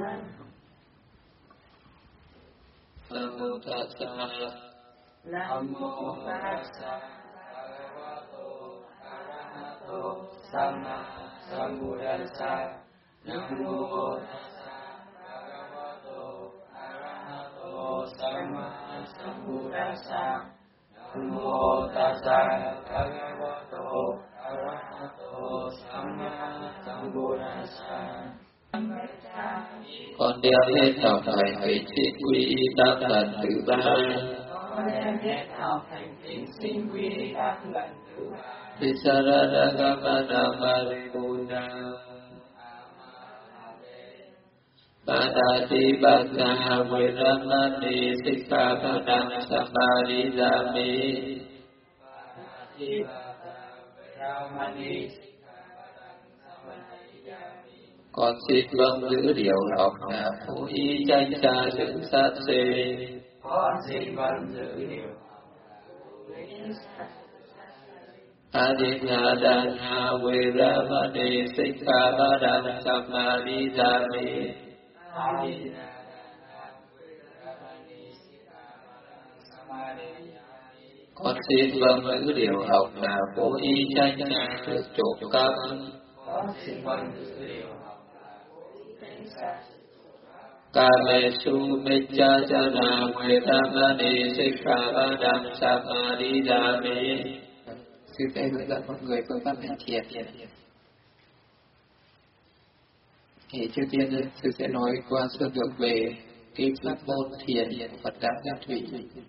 Nam mô Tassa. Nam mô Tassa. Bhagavato Arahato Samma Sambuddhassa. Nam mô Tassa. Bhagavato Arahato Samma Sambuddhassa. Nam mô Tassa. Bhagavato Arahato Samma Sambuddhassa. Con đem hết học hành vị trí quy y đáp lần thứ ba. Con đem hết học hành vị trí quy y đáp lần thứ ba. Visarada Gavana Maripuna Padati Bhakta Viramani Sikkhapadam Samadhidami. Padati Bhakta Viramani. Con xin vâng giữ điều học là phú y chánh cha sự sát sinh. Con xin vâng giữ điều học là phú y Adinadana Viramani Sikkhapadam Samadhidami. Con xin vâng giữ điều học là phú y chánh cha sự trộm cắp. Con xin vâng giữ điều Kamesu Miccacana Veramani Sikkhapadam Samadhidami. Sư sẽ hướng dẫn mọi người phương pháp hành thiền. Thì trước tiên sư sẽ nói qua sơ lược về cái pháp môn thiền của Phật giáo Gia Thủy.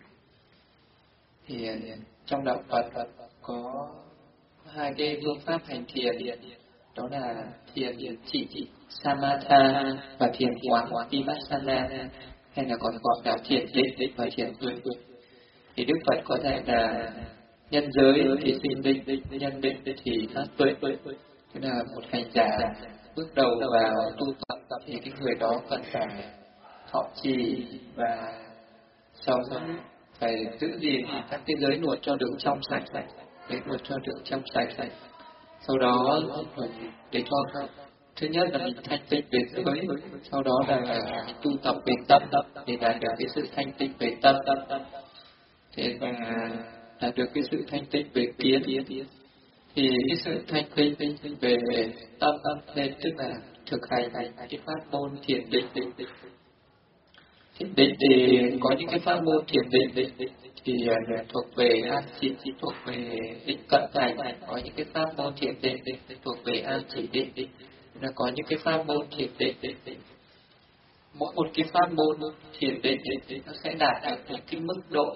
Thì trong đạo Phật có hai cái phương pháp hành thiền, đó là thiền trị Samatha và thiền quán Vipassana, hay là còn gọi là thiền định và thiền tuệ. Thì Đức Phật có thể là nhân giới thì sinh định, nhân định thì phát tuệ. Tức là một hành giả bước đầu vào tu tập thì cái người đó cần phải thọ trì và sống phải giữ gìn các cái giới luật cho được trong sạch, giới luật cho được trong sạch. Sau đó để cho thứ nhất là mình thanh tịnh về giới, sau đó là mình tu tập về tâm để đạt được cái sự thanh tịnh về tâm, thế và đạt được cái sự thanh tịnh về kiến. Thì cái sự thanh tịnh về tâm nên tức là thực hành cái pháp môn thiền định. Thiền định thì có những cái pháp môn thiền định thì thuộc về an chỉ thuộc về định cận hành, có những cái pháp môn thiền định thuộc về an chỉ định, là có những cái pháp môn thiền định. Mỗi một cái pháp môn thiền định nó sẽ đạt được những cái mức độ,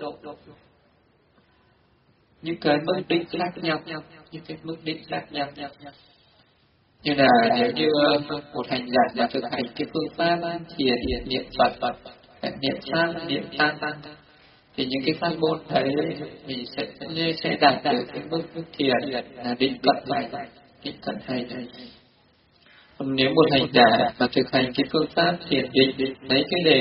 những cái mức định khác nhau, như là nếu như một hành giả mà thực hành cái phương pháp thiền niệm Phật, niệm Pháp, niệm Tăng, thì những cái pháp môn đấy mình sẽ đạt được cái mức thiền là định cận hành. Còn nếu một hành giả mà thực hành cái phương pháp thiền định, lấy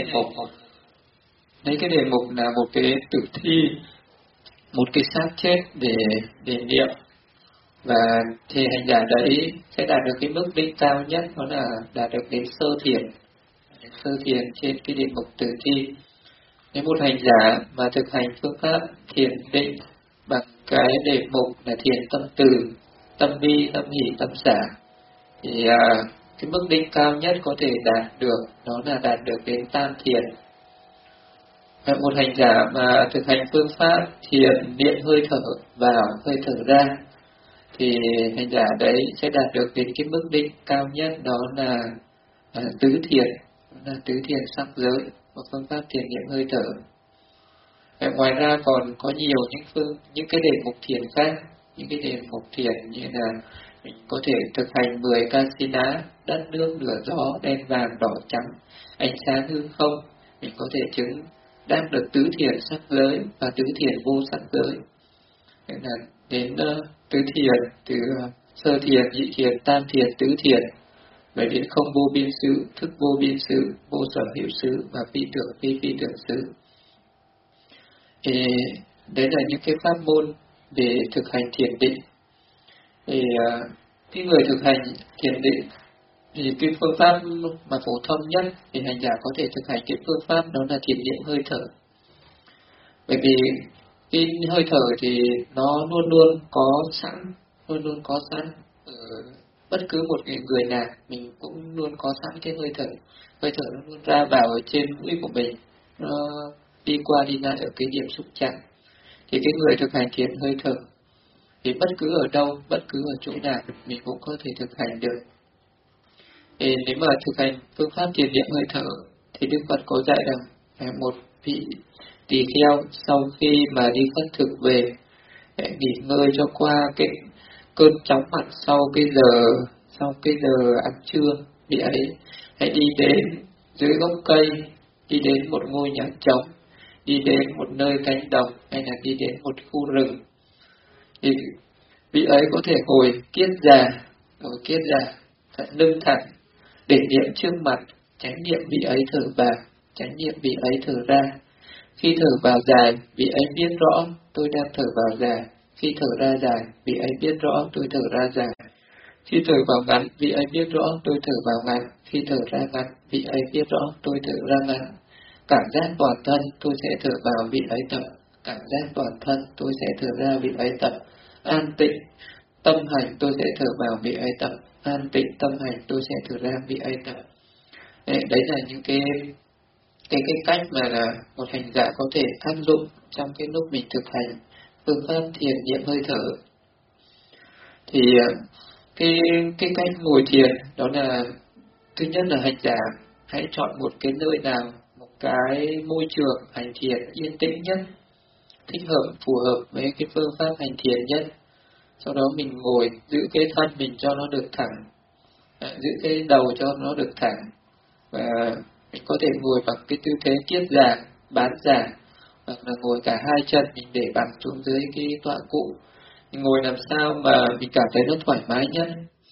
cái đề mục là một cái tử thi, một cái xác chết để niệm, và thì hành giả đấy sẽ đạt được cái mức định cao nhất, đó là đạt được cái sơ thiền trên cái đề mục tử thi. Nếu một hành giả mà thực hành phương pháp thiền định bằng cái đề mục là thiền tâm từ, tâm bi, tâm hỷ, tâm xả, thì cái mức định cao nhất có thể đạt được đó là đạt được đến tam thiền. Và một hành giả mà thực hành phương pháp thiền niệm hơi thở vào, hơi thở ra, thì hành giả đấy sẽ đạt được đến cái mức định cao nhất, đó là tứ thiền sắc giới, một phương pháp thiền niệm hơi thở. Và ngoài ra còn có nhiều những cái đề mục thiền khác, những cái đề mục thiền như là mình có thể thực hành 10 kasina, đất nước lửa gió, đen vàng đỏ trắng, ánh sáng hư không. Mình có thể chứng đắc được tứ thiền sắc giới và tứ thiền vô sắc giới. Nên là đến tứ thiền, từ sơ thiền, nhị thiền, tam thiền, tứ thiền, về đến không vô biên xứ, thức vô biên xứ, vô sở hữu xứ và phi tưởng phi tưởng xứ. Thì đấy là những cái pháp môn để thực hành thiền định. Thì cái người thực hành thiền định Thì cái phương pháp mà phổ thông nhất thì hành giả có thể thực hành cái phương pháp đó là thiền niệm hơi thở. Bởi vì cái hơi thở thì nó luôn luôn có sẵn, luôn luôn có sẵn ở bất cứ một người nào, mình cũng luôn có sẵn cái hơi thở. Hơi thở nó luôn ra vào ở trên mũi của mình, nó đi qua đi lại ở cái điểm xúc chạm. Thì cái người thực hành thiền hơi thở thì bất cứ ở đâu, bất cứ ở chỗ nào mình cũng có thể thực hành được. Thì nếu mà thực hành phương pháp thiền niệm hơi thở thì Đức Phật có dạy rằng một vị tỳ kheo sau khi mà đi khất thực về để nghỉ ngơi cho qua cái cơn chóng mặt sau cái giờ ăn trưa, vị ấy hãy đi đến dưới gốc cây, đi đến một ngôi nhà trống, đi đến một nơi cánh đồng hay là đi đến một khu rừng. Thì vị ấy có thể ngồi kiết già, thật lưng thẳng để niệm trước mặt, chánh niệm vị ấy thở vào, chánh niệm vị ấy thở ra. Khi thở vào dài, vị ấy biết rõ tôi đang thở vào dài. Khi thở ra dài, vị ấy biết rõ tôi thở ra dài. Khi thở vào ngắn, vị ấy biết rõ tôi thở vào ngắn. Khi thở ra ngắn, vị ấy biết rõ tôi thở ra ngắn. Cảm giác toàn thân tôi sẽ thở vào, vị ấy tập. Cảm giác toàn thân tôi sẽ thở ra, vị ấy tập. An tịnh tâm hành tôi sẽ thở vào, vị ấy tập. An tịnh tâm hành tôi sẽ thở ra, vị ấy tập. Đấy là những cái cách mà là một hành giả có thể áp dụng trong cái lúc mình thực hành phương pháp thiền niệm hơi thở. Thì cái cách ngồi thiền đó là, thứ nhất là hành giả hãy chọn một cái nơi nào, một cái môi trường hành thiền yên tĩnh nhất, thích hợp, phù hợp với cái phương pháp hành thiền nhất. Sau đó mình ngồi giữ cái thân mình cho nó được thẳng, giữ cái đầu cho nó được thẳng, và mình có thể ngồi bằng cái tư thế kiết già, bán già, hoặc là ngồi cả hai chân mình để bằng xuống dưới cái tọa cụ. Mình ngồi làm sao mà mình cảm thấy nó thoải mái nhất.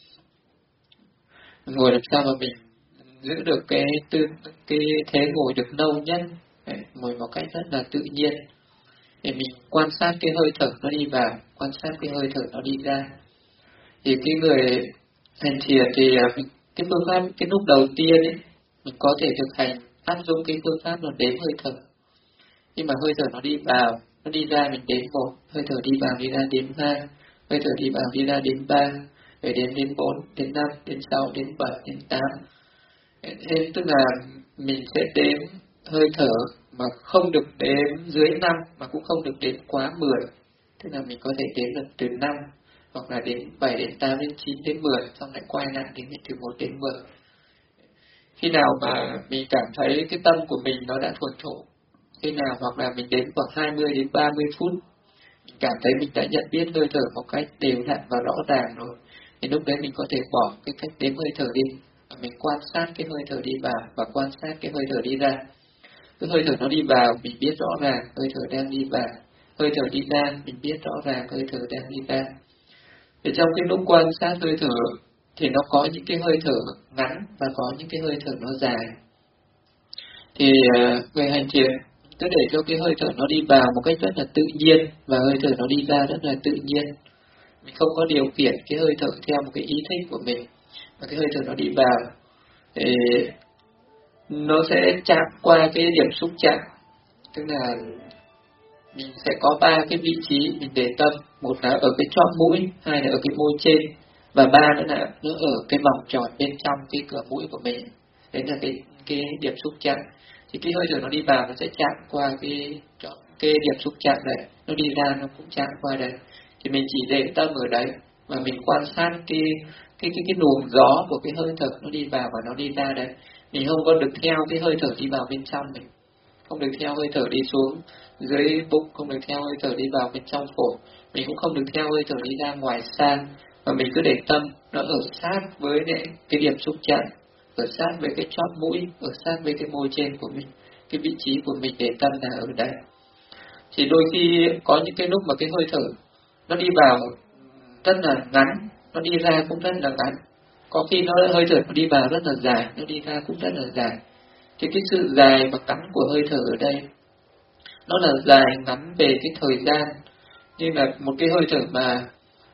Mình ngồi làm sao mà mình giữ được cái thế ngồi được lâu nhất. Ngồi một cách rất là tự nhiên. Để mình quan sát cái hơi thở nó đi vào, quan sát cái hơi thở nó đi ra. Thì cái người hành thiền thì cái phương pháp, cái lúc đầu tiên ấy, mình có thể thực hành áp dụng cái phương pháp là đếm hơi thở. Nhưng mà hơi thở nó đi vào, nó đi ra mình đếm 1, hơi thở đi vào đi ra đếm 2, hơi thở đi vào đi ra đếm 3, rồi đếm đến 4, đến 5, đến 6, đến 7, đến 8. Thế tức là mình sẽ đếm hơi thở mà không được đếm dưới 5 mà cũng không được đếm quá 10. Tức là mình có thể đếm được từ 5 hoặc là đến 7, đến 8, đến 9, đến 10, xong lại quay lại đến từ 1 đến 10. Khi nào mà mình cảm thấy cái tâm của mình nó đã thuần thục, khi nào hoặc là mình đến khoảng 20 đến 30 phút, mình cảm thấy mình đã nhận biết hơi thở một cách đều đặn và rõ ràng rồi, thì lúc đấy mình có thể bỏ cái cách đếm hơi thở đi, và mình quan sát cái hơi thở đi vào và quan sát cái hơi thở đi ra. Cái hơi thở nó đi vào mình biết rõ ràng hơi thở đang đi vào, hơi thở đi ra mình biết rõ ràng hơi thở đang đi ra. Thì trong cái lúc quan sát hơi thở thì nó có những cái hơi thở ngắn và có những cái hơi thở nó dài. Thì người hành thiền cứ để cho cái hơi thở nó đi vào một cách rất là tự nhiên và hơi thở nó đi ra rất là tự nhiên. Mình không có điều khiển cái hơi thở theo một cái ý thích của mình, và cái hơi thở nó đi vào thì nó sẽ chạm qua cái điểm xúc chạm. Tức là mình sẽ có 3 cái vị trí mình để tâm, một là ở cái chóp mũi, hai là ở cái môi trên, và 3 nữa là nó ở cái vòng tròn bên trong cái cửa mũi của mình. Đấy là cái điểm xúc chạm. Thì cái hơi thở nó đi vào nó sẽ chạm qua cái điểm xúc chạm này, nó đi ra nó cũng chạm qua đây. Thì mình chỉ để tâm ở đấy và mình quan sát cái luồng gió của cái hơi thở nó đi vào và nó đi ra đấy. Mình không có được theo cái hơi thở đi vào bên trong mình, không được theo hơi thở đi xuống dưới bụng, không được theo hơi thở đi vào bên trong phổi, mình cũng không được theo hơi thở đi ra ngoài xa, mà mình cứ để tâm nó ở sát với cái điểm xúc chạm, ở sát với cái chóp mũi, ở sát với cái môi trên của mình, cái vị trí của mình để tâm là ở đây. Thì đôi khi có những cái lúc mà cái hơi thở nó đi vào rất là ngắn, nó đi ra cũng rất là ngắn. Có khi hơi thở nó đi vào rất là dài, nó đi ra cũng rất là dài. Thì cái sự dài và ngắn của hơi thở ở đây nó là dài ngắn về cái thời gian, nhưng là một cái hơi thở mà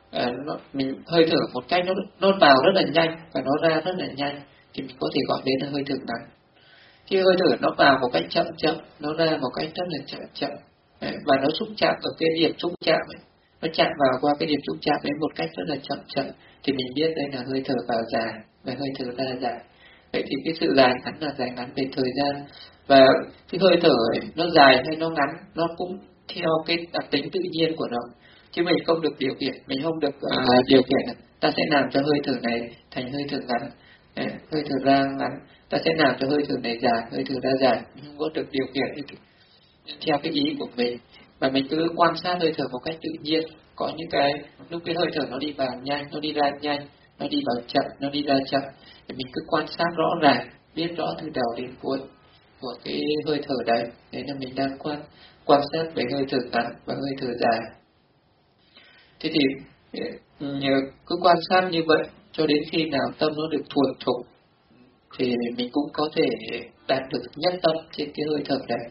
mình hơi thở một cách nó vào rất là nhanh và nó ra rất là nhanh thì mình có thể gọi đến là hơi thở ngắn. Khi hơi thở nó vào một cách chậm chậm, nó ra một cách rất là chậm chậm, và nó xúc chạm ở cái điểm xúc chạm ấy, nó chạm vào qua cái điểm xúc chạm đến một cách rất là chậm chậm, thì mình biết đây là hơi thở vào dài và hơi thở ra dài. Vậy thì cái sự dài ngắn là dài ngắn về thời gian, và cái hơi thở ấy, nó dài hay nó ngắn nó cũng theo cái đặc tính tự nhiên của nó, chứ mình không được điều khiển, mình không được điều khiển ta sẽ làm cho hơi thở này thành hơi thở ngắn, hơi thở ra ngắn, ta sẽ làm cho hơi thở này dài, hơi thở ra dài, mình không có được điều khiển theo cái ý của mình, mà mình cứ quan sát hơi thở một cách tự nhiên. Có những cái lúc cái hơi thở nó đi vào nhanh, nó đi ra nhanh, nó đi vào chậm, nó đi ra chậm, thì mình cứ quan sát rõ ràng, biết rõ từ đầu đến cuối của cái hơi thở đấy. Đấy là mình đang quan sát về hơi thở ngắn và hơi thở dài. Thế thì cứ quan sát như vậy cho đến khi nào tâm nó được thuần thục thì mình cũng có thể đạt được nhất tâm trên cái hơi thở đấy.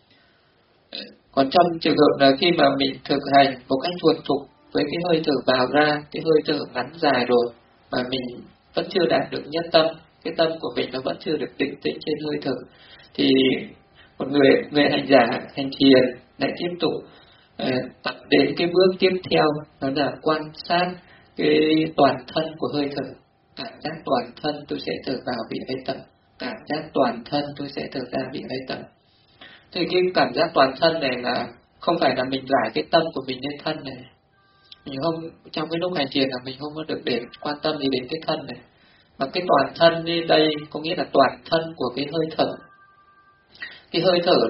Còn trong trường hợp là khi mà mình thực hành một cách thuần thục với cái hơi thở vào ra, cái hơi thở ngắn dài rồi mà mình vẫn chưa đạt được nhất tâm, cái tâm của mình nó vẫn chưa được định tĩnh trên hơi thở, thì một người hành giả hành thiền lại tiếp tục tập đến cái bước tiếp theo, đó là quan sát cái toàn thân của hơi thở. Cảm giác toàn thân tôi sẽ thở vào vị ấy tập, cảm giác toàn thân tôi sẽ thở ra vị ấy tập. Thì cái cảm giác toàn thân này là không phải là mình giải cái tâm của mình lên thân này. Mình không, trong cái lúc hành thiền là mình không có được để quan tâm gì đến cái thân này. Mà cái toàn thân đi đây có nghĩa là toàn thân của cái hơi thở. Cái hơi thở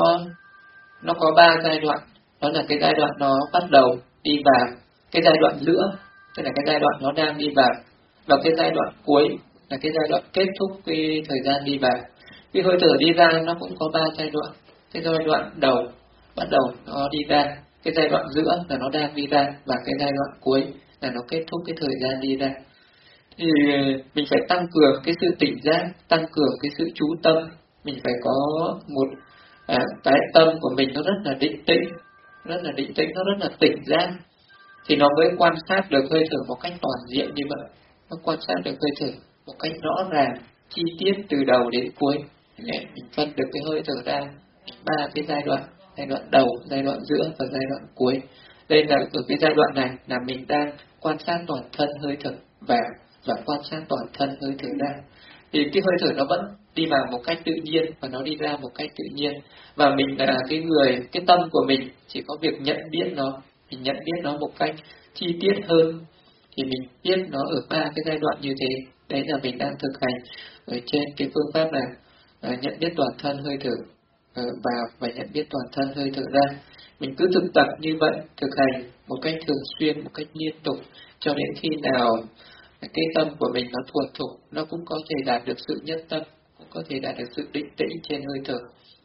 nó có 3 giai đoạn. Đó là cái giai đoạn nó bắt đầu đi vào, cái giai đoạn giữa, tức là cái giai đoạn nó đang đi vào, và cái giai đoạn cuối là cái giai đoạn kết thúc cái thời gian đi vào. Cái hơi thở đi ra nó cũng có 3 giai đoạn. Cái giai đoạn đầu bắt đầu nó đi ra, cái giai đoạn giữa là nó đang đi ra, và cái giai đoạn cuối là nó kết thúc cái thời gian đi ra. Thì mình phải tăng cường cái sự tỉnh giác, tăng cường cái sự chú tâm. Mình phải có một cái tâm của mình nó rất là định tĩnh, nó rất là tỉnh giác, thì nó mới quan sát được hơi thở một cách toàn diện như vậy. Nó quan sát được hơi thở một cách rõ ràng, chi tiết từ đầu đến cuối, để mình phân được cái hơi thở ra 3 cái giai đoạn đầu, giai đoạn giữa và giai đoạn cuối. Đây là ở cái giai đoạn này là mình đang quan sát toàn thân hơi thở vào và quan sát toàn thân hơi thở ra. Thì cái hơi thở nó vẫn đi vào một cách tự nhiên và nó đi ra một cách tự nhiên, và mình là cái tâm của mình chỉ có việc nhận biết nó, mình nhận biết nó một cách chi tiết hơn, thì mình biết nó ở 3 cái giai đoạn như thế. Đấy là mình đang thực hành ở trên cái phương pháp là nhận biết toàn thân hơi thở vào và nhận biết toàn thân hơi thở ra. Mình cứ thực tập như vậy, thực hành một cách thường xuyên, một cách liên tục, cho đến khi nào cái tâm của mình nó thuần thục, nó cũng có thể đạt được sự nhất tâm, cũng có thể đạt được sự định tĩnh trên hơi thở.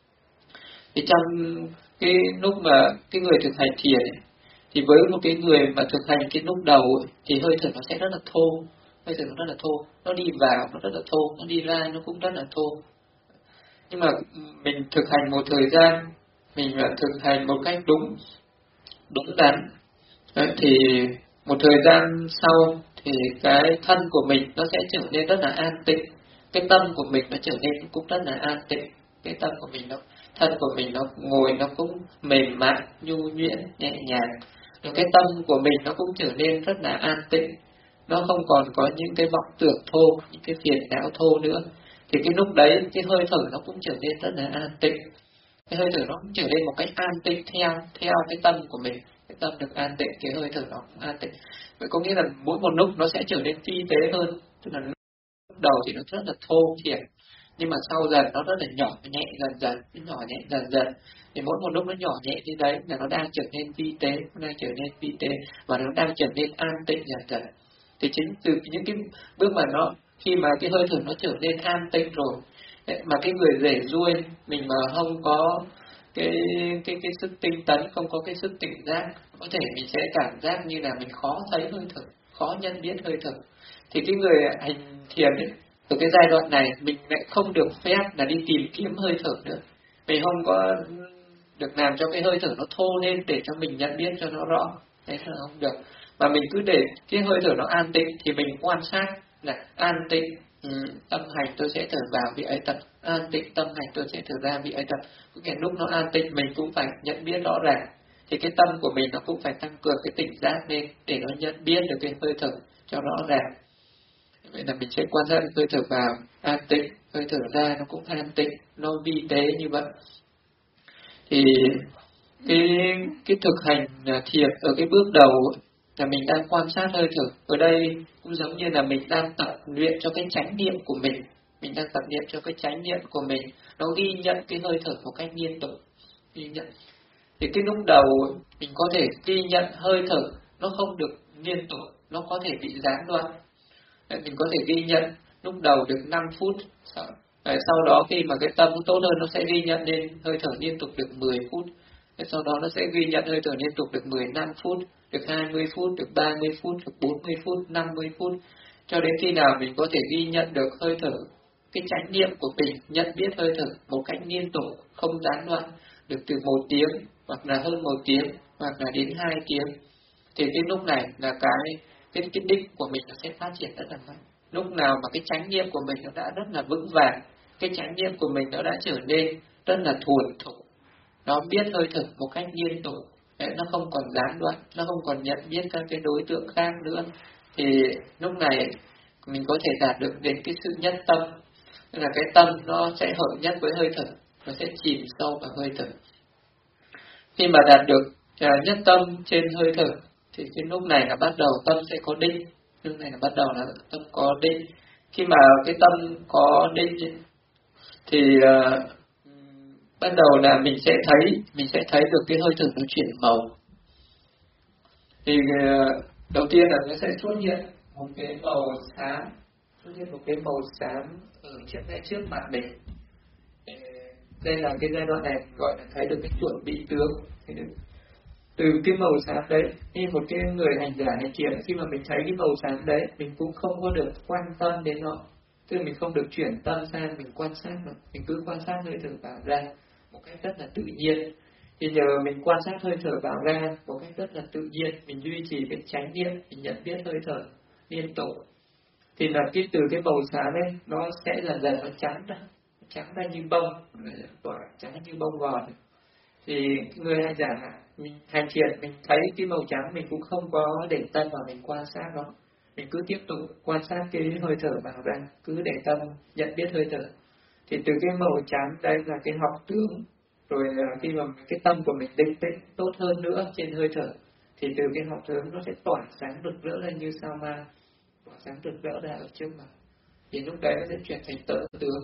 Thì trong cái lúc mà cái người thực hành thiền ấy, thì với một cái người mà thực hành cái lúc đầu ấy, thì hơi thở nó sẽ rất là thô, hơi thở nó rất là thô, nó đi vào nó rất là thô, nó đi ra nó cũng rất là thô. Nhưng mà mình thực hành một thời gian, mình thực hành một cách đúng đắn, thì một thời gian sau thì cái thân của mình nó sẽ trở nên rất là an tịnh, cái tâm của mình nó trở nên cũng rất là an tịnh, cái tâm của mình thân của mình nó ngồi nó cũng mềm mại, nhu nhuyễn, nhẹ nhàng, rồi cái tâm của mình nó cũng trở nên rất là an tịnh, nó không còn có những cái vọng tưởng thô, những cái phiền não thô nữa. Thì cái lúc đấy cái hơi thở nó cũng trở nên rất là an tịnh, cái hơi thở nó cũng trở nên một cách an tịnh theo cái tâm của mình. Cái tâm được an tịnh, cái hơi thở nó cũng an tịnh. Vậy có nghĩa là mỗi một lúc nó sẽ trở nên phi tế hơn, tức là lúc đầu thì nó rất là thô thiển, nhưng mà sau dần nó rất là nhỏ nhẹ dần dần, thì mỗi một lúc nó nhỏ nhẹ như đấy là nó đang trở nên vi tế, và nó đang trở nên an tịnh dần dần. Thì chính từ những cái bước mà khi mà cái hơi thở nó trở nên an tịnh rồi, mà cái người rể ruôi mình mà không có cái sức tinh tấn, không có cái sức tỉnh giác, có thể mình sẽ cảm giác như là mình khó thấy hơi thở, khó nhận biết hơi thở. Thì cái người hành thiền ấy, ở cái giai đoạn này mình lại không được phép là đi tìm kiếm hơi thở nữa, mình không có được làm cho cái hơi thở nó thô lên để cho mình nhận biết cho nó rõ, đấy là không được, mà mình cứ để cái hơi thở nó an tĩnh thì mình quan sát là an tĩnh, tâm hành tôi sẽ thở vào vị ấy tập, an tĩnh tâm hành tôi sẽ thở ra vị ấy tập. Cái lúc nó an tĩnh mình cũng phải nhận biết rõ ràng, thì cái tâm của mình nó cũng phải tăng cường cái tỉnh giác lên để nó nhận biết được cái hơi thở cho rõ ràng. Vậy là mình sẽ quan sát hơi thở vào an tĩnh, hơi thở ra nó cũng an tĩnh, nó vi tế như vậy. Thì cái thực hành thiền ở cái bước đầu là mình đang quan sát hơi thở. Ở đây cũng giống như là mình đang tập luyện cho cái chánh niệm của mình đang tập luyện cho cái chánh niệm của mình, nó ghi nhận cái hơi thở một cách liên tục, ghi nhận. Thì cái lúc đầu mình có thể ghi nhận hơi thở nó không được liên tục, nó có thể bị gián đoạn. Mình có thể ghi nhận lúc đầu được 5 phút, sau đó khi mà cái tâm tốt hơn nó sẽ ghi nhận lên hơi thở liên tục được 10 phút, sau đó nó sẽ ghi nhận hơi thở liên tục được 15 phút, được 20 phút, được 30 phút, được 40 phút, 50 phút, cho đến khi nào mình có thể ghi nhận được hơi thở, cái chánh niệm của mình nhận biết hơi thở một cách liên tục, không gián đoạn, được từ 1 tiếng hoặc là hơn 1 tiếng hoặc là đến 2 tiếng. Thì cái lúc này là cái đích của mình nó sẽ phát triển rất là mạnh. Lúc nào mà cái chánh niệm của mình nó đã rất là vững vàng, cái chánh niệm của mình nó đã trở nên rất là thuần thục, nó biết hơi thở một cách liên tục, nó không còn gián đoạn, nó không còn nhận biết các cái đối tượng khác nữa, thì lúc này mình có thể đạt được đến cái sự nhất tâm, tức là cái tâm nó sẽ hợp nhất với hơi thở, nó sẽ chìm sâu vào hơi thở. Khi mà đạt được nhất tâm trên hơi thở thì cái lúc này là bắt đầu tâm sẽ có định, lúc này là bắt đầu là tâm có định. Khi mà cái tâm có định thì bắt đầu là mình sẽ thấy được cái hơi thở nó chuyển màu. Thì đầu tiên là nó sẽ xuất hiện một cái màu xám, ở trước mặt mình. Đây là cái giai đoạn này gọi là thấy được cái chuẩn bị tướng. Từ cái màu xám đấy, như một cái người hành giả hành thiền, khi mà mình thấy cái màu xám đấy, mình cũng không có được quan tâm đến nó, tức là mình không được chuyển tâm sang mình quan sát nó, mình cứ quan sát hơi thở vào ra một cách rất là tự nhiên. Thì nhờ mình quan sát hơi thở vào ra một cách rất là tự nhiên, mình duy trì cái chánh niệm, mình nhận biết hơi thở liên tục, thì là từ cái màu xám ấy nó sẽ dần dần nó trắng ra như bông, trắng như bông gòn. Thì người hành giả mình hành thiền, mình thấy cái màu trắng mình cũng không có để tâm vào mình quan sát nó, mình cứ tiếp tục quan sát cái hơi thở vào ra, cứ để tâm nhận biết hơi thở. Thì từ cái màu trắng đây là cái học tướng, rồi khi mà cái tâm của mình định tĩnh tốt hơn nữa trên hơi thở, thì từ cái học tướng nó sẽ tỏa sáng rực rỡ lên như sao ma, tỏa sáng rực rỡ ra ở trước mặt, thì lúc đấy nó sẽ chuyển thành tự tướng.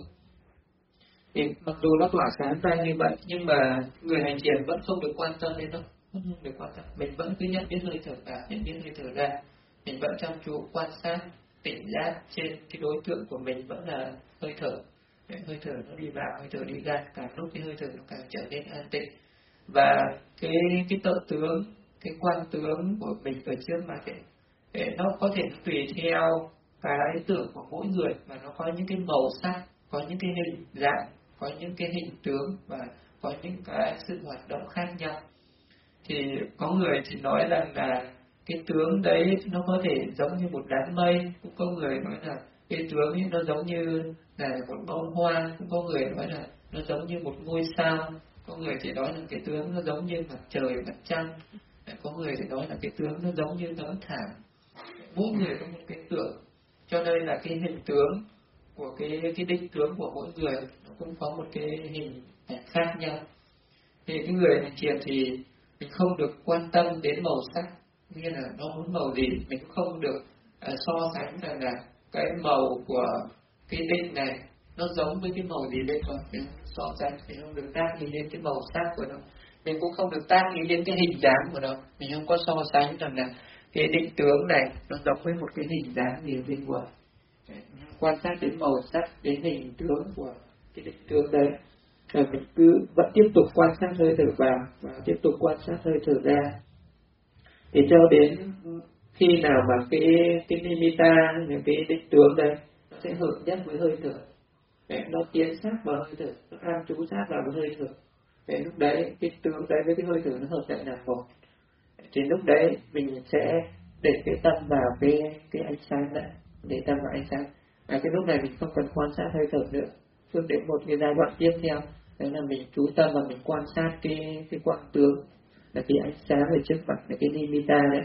Thì mặc dù nó tỏa sáng ra như vậy, nhưng mà người hành thiền vẫn không được quan tâm đến nó, không được quan tâm. Mình vẫn cứ nhận biết hơi thở vào, nhận biết hơi thở ra, mình vẫn chăm chú quan sát tỉnh giác trên cái đối tượng của mình vẫn là hơi thở. Hơi thở nó đi vào, hơi thở đi ra, càng lúc cái hơi thở nó càng trở nên an tĩnh. Và cái tự tướng, cái quan tướng của mình ở trước mặt ấy, nó có thể tùy theo cái tưởng của mỗi người mà nó có những cái màu sắc, có những cái hình dạng, có những cái hình tướng và có những cái sự hoạt động khác nhau. Thì có người thì nói rằng là cái tướng đấy nó có thể giống như một đám mây, cũng có người nói là cái tướng ấy nó giống như là một bông hoa, cũng có người nói là nó giống như một ngôi sao, có người thì nói là cái tướng nó giống như mặt trời, mặt trăng, có người thì nói là cái tướng nó giống như tấm thảm. Mỗi người có một cái tượng, cho nên là cái hình tướng của cái định tướng của mỗi người nó cũng có một cái hình khác nhau. Thì cái người hành thiền thì mình không được quan tâm đến màu sắc, nghĩa là nó muốn màu gì mình cũng không được so sánh rằng là cái màu của cái định này nó giống với cái màu gì bên ngoài, mình so sánh, mình không được tác ý đến cái màu sắc của nó, mình cũng không được tác ý đến cái hình dáng của nó, mình không có so sánh rằng là cái định tướng này nó giống với một cái hình dáng gì bên ngoài. Quan sát đến màu sắc, đến hình tướng của cái định tướng đấy. Rồi mình cứ vẫn tiếp tục quan sát hơi thở vào và tiếp tục quan sát hơi thở ra. Thì cho đến khi nào mà cái nimitta, những cái định tướng đây nó sẽ hợp nhất với hơi thở, nó tiến sát vào hơi thở, nó an trú sát vào với hơi thở. Lúc đấy cái tướng đấy với cái hơi thở nó hợp lại là một. Thì lúc đấy mình sẽ để cái tâm vào cái ánh sáng đã, để tâm vào ánh sáng. Và cái lúc này mình không cần quan sát hơi thở nữa. Bước đến một cái giai đoạn tiếp theo, đó là mình chú tâm và mình quan sát cái quang tướng, là cái ánh sáng ở trước mặt, là cái nimitta đấy.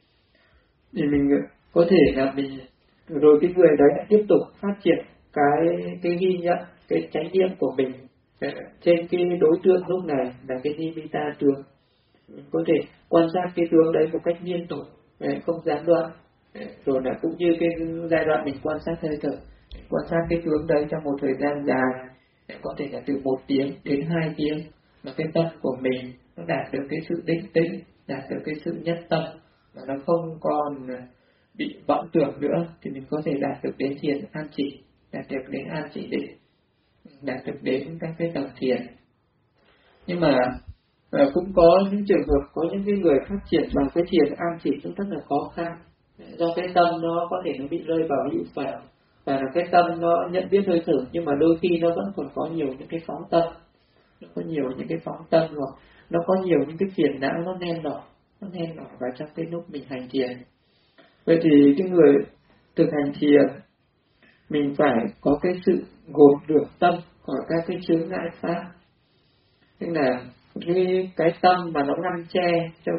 Thì mình có thể là mình rồi cái người đấy lại tiếp tục phát triển cái ghi nhận, cái chánh niệm của mình trên cái đối tượng lúc này là cái nimitta tướng. Mình có thể quan sát cái tướng đấy một cách liên tục, không gián đoạn. Rồi là cũng như cái giai đoạn mình quan sát hơi thở, quan sát cái tướng đấy trong một thời gian dài, có thể là từ 1 tiếng đến 2 tiếng, mà cái tâm của mình nó đạt được cái sự định tĩnh, đạt được cái sự nhất tâm, mà nó không còn bị vọng tưởng nữa, thì mình có thể đạt được đến thiền an chỉ, đạt được đến an chỉ định, đạt được đến các cái tầng thiền. Nhưng mà cũng có những trường hợp có những cái người phát triển bằng cái thiền an chỉ cũng rất là khó khăn, do cái tâm nó có thể nó bị rơi vào hữu phật, và là cái tâm nó nhận biết hơi thở, nhưng mà đôi khi nó vẫn còn có nhiều những cái phóng tâm, nó có nhiều những cái phóng tâm, hoặc nó có nhiều những cái phiền não nó len lỏi vào trong cái lúc mình hành thiền. Vậy thì cái người thực hành thiền mình phải có cái sự gột rửa tâm khỏi các cái chướng ngại pháp, tức là cái tâm mà nó ngăn che cho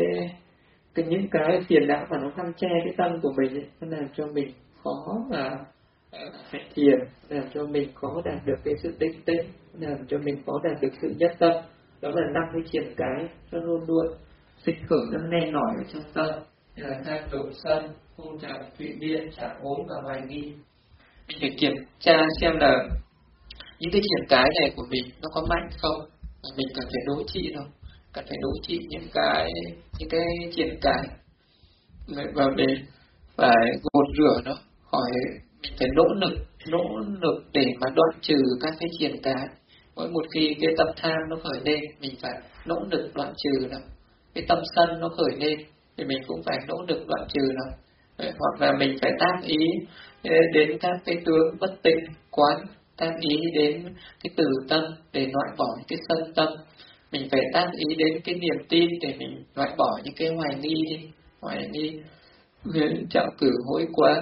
cái những cái phiền não mà nó ngăn che cái tâm của mình ấy, nó làm cho mình khó mà hành thiền, làm cho mình khó đạt được cái sự định tĩnh, làm cho mình khó đạt được sự nhất tâm. Đó là 5 cái triển cái nó luôn luôn sinh khởi, nó len lỏi ở trong tâm, như là tham đổ sân, hôn trầm, tụy biên, trạng ốm và hoài nghi. Mình phải kiểm tra xem là những cái triển cái này của mình nó có mạnh không, và mình cần phải đối trị thôi, cần phải đối trị những cái triển cái, và mình phải gột rửa nó khỏi. Mình phải nỗ lực để mà đoạn trừ các cái triển cái. Mỗi một khi cái tâm tham nó khởi lên, mình phải nỗ lực đoạn trừ nó. Cái tâm sân nó khởi lên thì mình cũng phải nỗ lực đoạn trừ nó. Hoặc là mình phải tác ý đến các cái tướng bất tịnh quán, tác ý đến cái từ tâm để loại bỏ những cái sân tâm. Mình phải tác ý đến cái niềm tin để mình loại bỏ những cái hoài nghi đi, hoài nghi, trạo cử hối quá.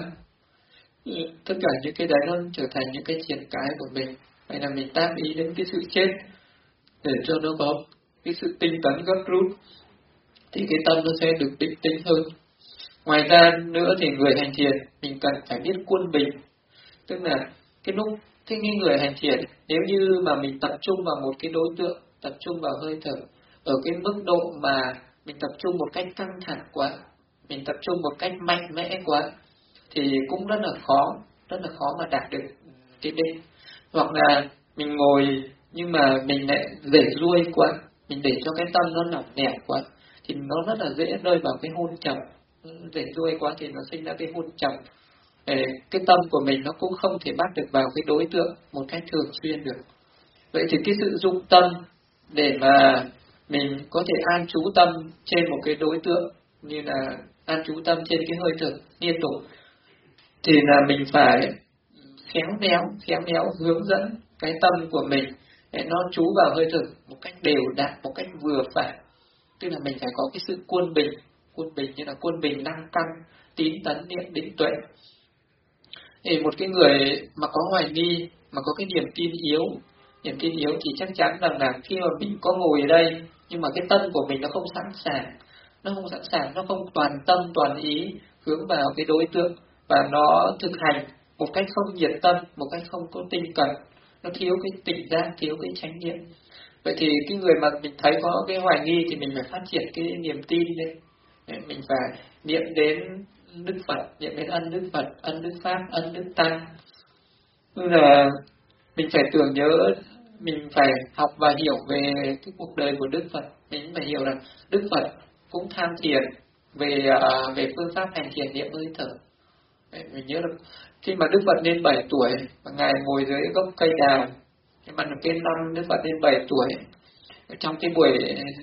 Tất cả những cái đấy nó trở thành những cái triển cái của mình. Hay là mình tác ý đến cái sự chết để cho nó có cái sự tinh tấn gấp rút, thì cái tâm nó sẽ được định tĩnh hơn. Ngoài ra nữa thì người hành thiền mình cần phải biết quân bình, tức là cái lúc cái người hành thiền, nếu như mà mình tập trung vào một cái đối tượng, tập trung vào hơi thở ở cái mức độ mà mình tập trung một cách căng thẳng quá, mình tập trung một cách mạnh mẽ quá, thì cũng rất là khó mà đạt được cái định. Hoặc là mình ngồi nhưng mà mình lại để ruôi quá, mình để cho cái tâm nó lỏng lẻo quá, thì nó rất là dễ rơi vào cái hôn trầm. Để ruôi quá thì nó sinh ra cái hôn trầm. Cái tâm của mình nó cũng không thể bắt được vào cái đối tượng một cách thường xuyên được. Vậy thì cái sự dụng tâm để mà mình có thể an trú tâm trên một cái đối tượng, như là an trú tâm trên cái hơi thở liên tục, thì là mình phải khéo léo hướng dẫn cái tâm của mình để nó trú vào hơi thở một cách đều đặn, một cách vừa phải. Tức là mình phải có cái sự quân bình như là quân bình năng căn, tín tấn niệm định tuệ. Thì một cái người mà có hoài nghi, mà có cái niềm tin yếu thì chắc chắn rằng là khi mà mình có ngồi ở đây, nhưng mà cái tâm của mình nó không sẵn sàng, nó không toàn tâm toàn ý hướng vào cái đối tượng, và nó thực hành một cách không nhiệt tâm, một cách không có tinh cần, nó thiếu cái tỉnh giác, thiếu cái chánh niệm. Vậy thì cái người mà mình thấy có cái hoài nghi thì mình phải phát triển cái niềm tin lên. Mình phải niệm đến Đức Phật, niệm đến ân Đức Phật, ân Đức Pháp, ân Đức Tăng. Tức là mình phải tưởng nhớ, mình phải học và hiểu về cái cuộc đời của Đức Phật. Mình phải hiểu rằng Đức Phật cũng tham thiền về phương pháp hành thiền niệm hơi thở. Mình nhớ là khi mà Đức Phật lên 7 tuổi và Ngài ngồi dưới gốc cây đào, nhưng mà cái năm Đức Phật lên 7 tuổi, trong cái buổi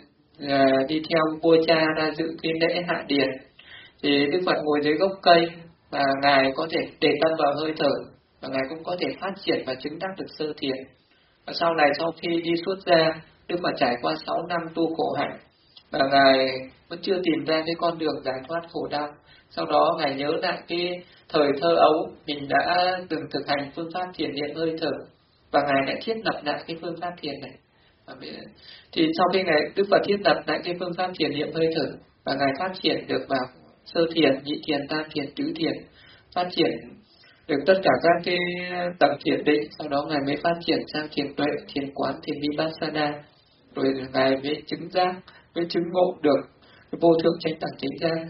đi theo vua cha ra dự cái lễ hạ điền, thì Đức Phật ngồi dưới gốc cây và Ngài có thể để tâm vào hơi thở, và Ngài cũng có thể phát triển và chứng đắc được sơ thiền. Và sau này, sau khi đi xuất gia, Đức Phật trải qua 6 năm tu khổ hạnh, và Ngài vẫn chưa tìm ra cái con đường giải thoát khổ đau. Sau đó Ngài nhớ lại cái thời thơ ấu mình đã từng thực hành phương pháp thiền niệm hơi thở, và Ngài đã thiết lập lại cái phương pháp thiền này. Thì sau khi Ngài Đức Phật thiết lập lại cái phương pháp thiền niệm hơi thở, và Ngài phát triển được vào sơ thiền, nhị thiền, tam thiền, tứ thiền, phát triển được tất cả các cái tầng thiền định. Sau đó Ngài mới phát triển sang thiền tuệ, thiền quán, thiền vipassana, rồi Ngài mới chứng giác, mới chứng ngộ được cái vô thượng chánh đẳng chánh giác.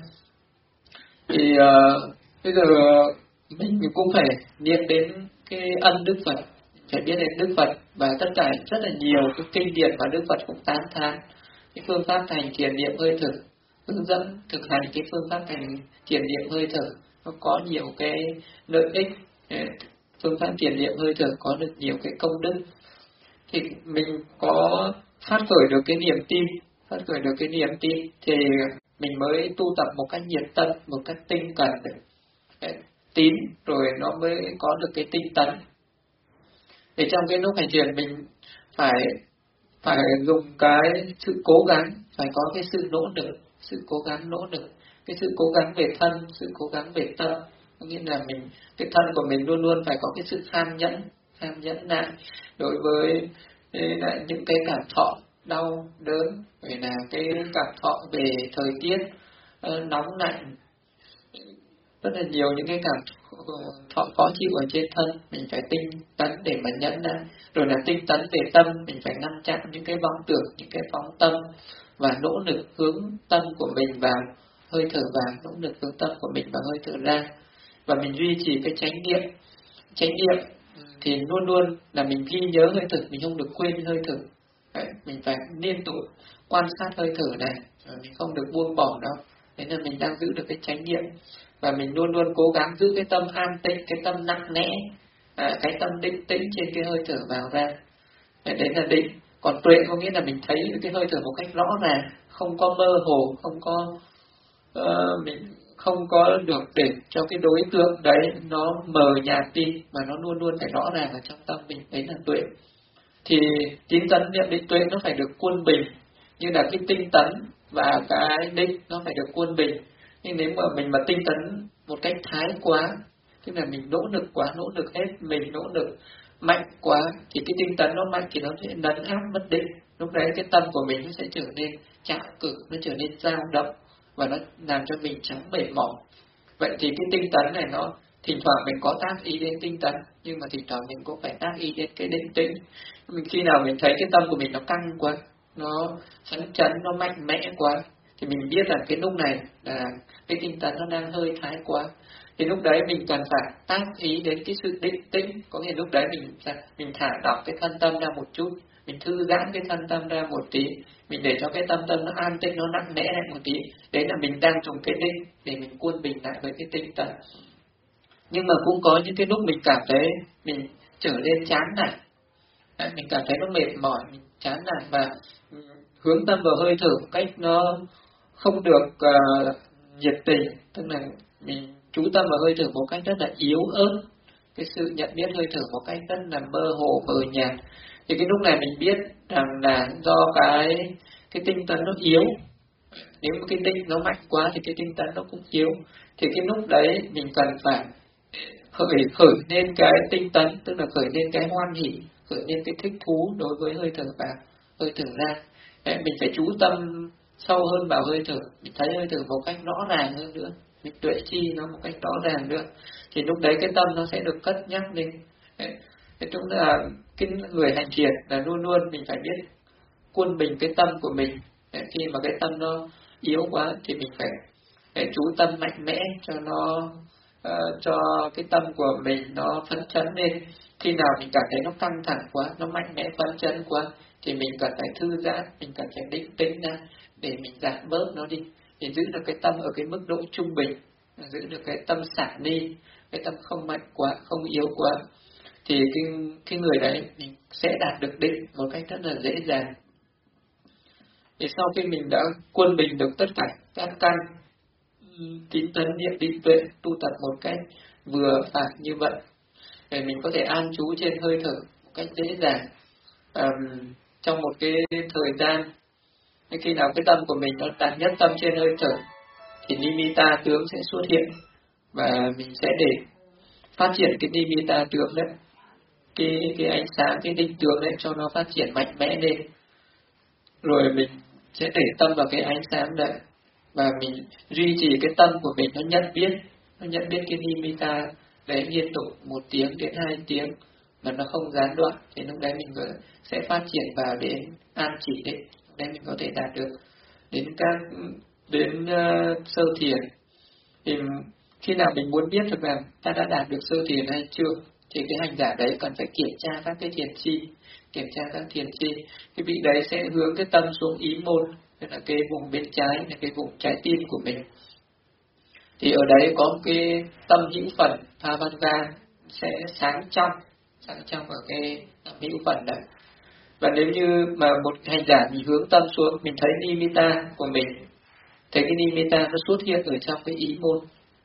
Thì bây giờ mình cũng phải niệm đến cái ân Đức Phật, phải biết đến Đức Phật, và tất cả rất là nhiều cái kinh điển mà Đức Phật cũng tán thán cái phương pháp hành thiền niệm hơi thở, hướng dẫn thực hành cái phương pháp hành thiền niệm hơi thở. Nó có nhiều cái lợi ích, phương pháp thiền niệm hơi thở có được nhiều cái công đức. Thì mình có phát khởi được cái niềm tin, thì mình mới tu tập một cách nhiệt tâm, một cách tinh cần, tín, rồi nó mới có được cái tinh tấn. Thì trong cái lúc hành thiền mình phải dùng cái sự cố gắng, phải có cái sự nỗ lực, cái sự cố gắng về thân, sự cố gắng về tâm. Có nghĩa là cái thân của mình luôn luôn phải có cái sự kham nhẫn nại đối với những cái cảm thọ đau đớn, rồi là cái cảm thọ về thời tiết nóng lạnh, rất là nhiều những cái cảm thọ khó chịu ở trên thân. Mình phải tinh tấn để mà nhẫn nại, rồi là tinh tấn về tâm, mình phải ngăn chặn những cái vọng tưởng, những cái phóng tâm, và nỗ lực hướng tâm của mình vào hơi thở vào, nỗ lực hướng tâm của mình vào hơi thở ra, và mình duy trì cái chánh niệm thì luôn luôn là mình ghi nhớ hơi thở, mình không được quên hơi thở. Đấy, mình phải liên tục quan sát hơi thở này, mình không được buông bỏ đâu. Thế là mình đang giữ được cái chánh niệm, và mình luôn luôn cố gắng giữ cái tâm an tĩnh, cái tâm nặng nẽ, cái tâm định tĩnh trên cái hơi thở vào ra. Đấy là định. Còn tuệ có nghĩa là mình thấy cái hơi thở một cách rõ ràng, không có mơ hồ, mình không có được để cho cái đối tượng đấy nó mờ nhạt đi, mà nó luôn luôn phải rõ ràng ở trong tâm mình. Đấy là tuệ. Thì tín tấn niệm định tuệ nó phải được quân bình, như là cái tinh tấn và cái định nó phải được quân bình. Nhưng nếu mà mình tinh tấn một cách thái quá, tức là mình nỗ lực hết mình, nỗ lực mạnh quá, thì cái tinh tấn nó mạnh thì nó sẽ lấn áp mất định. Lúc đấy cái tâm của mình nó sẽ trở nên trạo cử, nó trở nên dao động, và nó làm cho mình trắng mệt mỏi. Vậy thì cái tinh tấn này nó thỉnh thoảng mình có tác ý đến tinh tấn, nhưng mà thỉnh thoảng mình cũng phải tác ý đến cái định tĩnh. Khi nào mình thấy cái tâm của mình nó căng quá, nó phấn chấn, nó mạnh mẽ quá, thì mình biết là cái lúc này là cái tinh tấn nó đang hơi thái quá. Thì lúc đấy mình cần phải tác ý đến cái sự định tĩnh, có nghĩa lúc đấy mình thả lỏng cái thân tâm ra một chút, mình thư giãn cái thân tâm ra một tí, mình để cho cái tâm nó an tĩnh, nó nặng nẽ lại một tí. Đấy là mình đang dùng cái định để mình quân bình lại với cái tinh tấn. Nhưng mà cũng có những cái lúc mình cảm thấy mình trở nên chán nản, mình cảm thấy nó mệt mỏi, mình chán nản, và hướng tâm vào hơi thở một cách nó không được nhiệt tình, tức là mình chú tâm vào hơi thở một cách rất là yếu ớt, cái sự nhận biết hơi thở một cách rất là mơ hồ mờ nhạt. Thì cái lúc này mình biết rằng là do cái tinh tấn nó yếu. Nếu mà cái định nó mạnh quá thì cái tinh tấn nó cũng yếu. Thì cái lúc đấy mình cần phải khởi lên cái tinh tấn, tức là khởi lên cái hoan hỷ, khởi lên cái thích thú đối với hơi thở vào, hơi thở ra. Đấy, mình phải chú tâm sâu hơn vào hơi thở, mình thấy hơi thở một cách rõ ràng hơn nữa, mình tuệ chi nó một cách rõ ràng nữa, thì lúc đấy cái tâm nó sẽ được cất nhắc lên. Đấy, chúng là cái người hành thiền là luôn luôn mình phải biết quân bình cái tâm của mình. Đấy, khi mà cái tâm nó yếu quá thì mình phải chú tâm mạnh mẽ cho nó cho cái tâm của mình nó phấn chấn lên. Khi nào mình cảm thấy nó căng thẳng quá, nó mạnh mẽ phấn chấn quá, thì mình cần phải thư giãn, mình cần phải định tĩnh ra để mình giảm bớt nó đi, để giữ được cái tâm ở cái mức độ trung bình, giữ được cái tâm xả đi, cái tâm không mạnh quá, không yếu quá, thì cái người đấy mình sẽ đạt được định một cách rất là dễ dàng. Thì sau khi mình đã quân bình được tất cả các căn tín tấn niệm định tuệ, tu tập một cách vừa phải như vậy, để mình có thể an trú trên hơi thở một cách dễ dàng trong một cái thời gian Nên khi nào cái tâm của mình nó đạt nhất tâm trên hơi thở thì nimitta tướng sẽ xuất hiện, và mình sẽ để phát triển cái nimitta tướng đấy, cái ánh sáng, cái định tướng đấy cho nó phát triển mạnh mẽ lên. Rồi mình sẽ để tâm vào cái ánh sáng đấy, và mình duy trì cái tâm của mình nó nhận biết cái nimitta đấy liên tục 1 tiếng đến 2 tiếng mà nó không gián đoạn, thì lúc đấy mình sẽ phát triển vào đến an chỉ định. Lúc đấy mình có thể đạt được đến sơ thiền. Thì khi nào mình muốn biết được là ta đã đạt được sơ thiền hay chưa, thì cái hành giả đấy cần phải kiểm tra các cái thiền chi, cái vị đấy sẽ hướng cái tâm xuống ý môn, tức là cái vùng bên trái, là cái vùng trái tim của mình. Thì ở đấy có cái tâm hữu phần Bhavanga sẽ sáng trong ở cái tâm hữu phần đấy. Và nếu như mà một hành giả mình hướng tâm xuống, mình thấy nimitta của mình, thấy cái nimitta nó xuất hiện ở trong cái ý môn,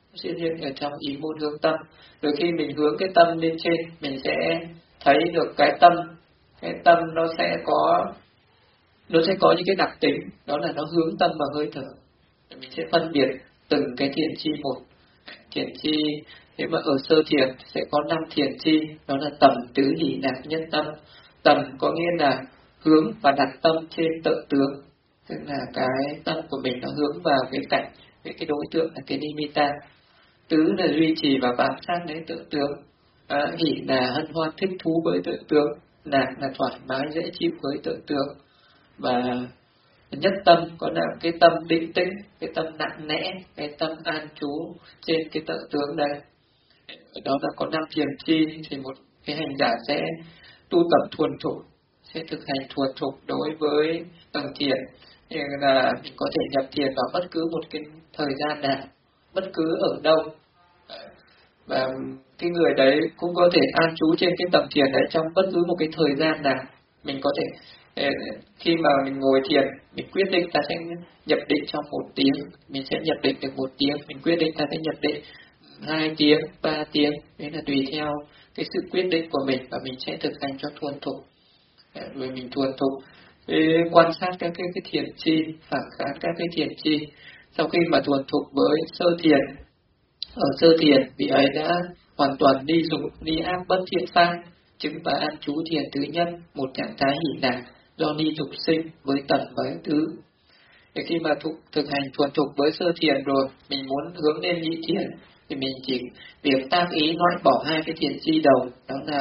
hướng tâm. Rồi khi mình hướng cái tâm lên trên, mình sẽ thấy được cái tâm nó sẽ có những cái đặc tính, đó là nó hướng tâm vào hơi thở. Mình sẽ phân biệt từng cái thiền chi một. Thiền chi, nếu mà ở sơ thiền sẽ có 5 thiền chi, đó là tầm, tứ, hỷ, nạc, nhất tâm. Tầm có nghĩa là hướng và đặt tâm trên tự tướng, tức là cái tâm của mình nó hướng vào cái cảnh, cái đối tượng là cái nimitta. Tứ là duy trì và bám sát đến tự tướng. Hỷ là hân hoan thích thú với tự tướng. Nạc là thoải mái dễ chịu với tự tướng. Và nhất tâm có là cái tâm định tĩnh, cái tâm nặng nẽ, cái tâm an trú trên cái tự tướng đây. Đó là có 5 thiền chi. Thì một cái hành giả sẽ tu tập thuần thục, sẽ thực hành thuần thục đối với tầng thiền. Thì là mình có thể nhập thiền vào bất cứ một cái thời gian nào, bất cứ ở đâu, và cái người đấy cũng có thể an trú trên cái tầng thiền đấy trong bất cứ một cái thời gian nào. Mình có thể khi mà mình ngồi thiền, mình quyết định ta sẽ nhập định trong 1 tiếng, mình sẽ nhập định được 1 tiếng, mình quyết định ta sẽ nhập định 2 tiếng, 3 tiếng, đấy là tùy theo cái sự quyết định của mình, và mình sẽ thực hành cho thuần thục. Rồi mình thuần thục quan sát các cái thiền chi, phản kháng các cái thiền chi. Sau khi mà thuần thục với sơ thiền, ở sơ thiền vị ấy đã hoàn toàn ly ác bất thiện pháp, chứng và an trú thiền thứ nhất, một trạng thái hỷ lạc do ni dục sinh với tầm với tứ. Để khi mà thực hành thuần thục với sơ thiền rồi, mình muốn hướng lên nhị thiền thì mình chỉ việc tác ý loại bỏ 2 cái thiền chi đầu, đó là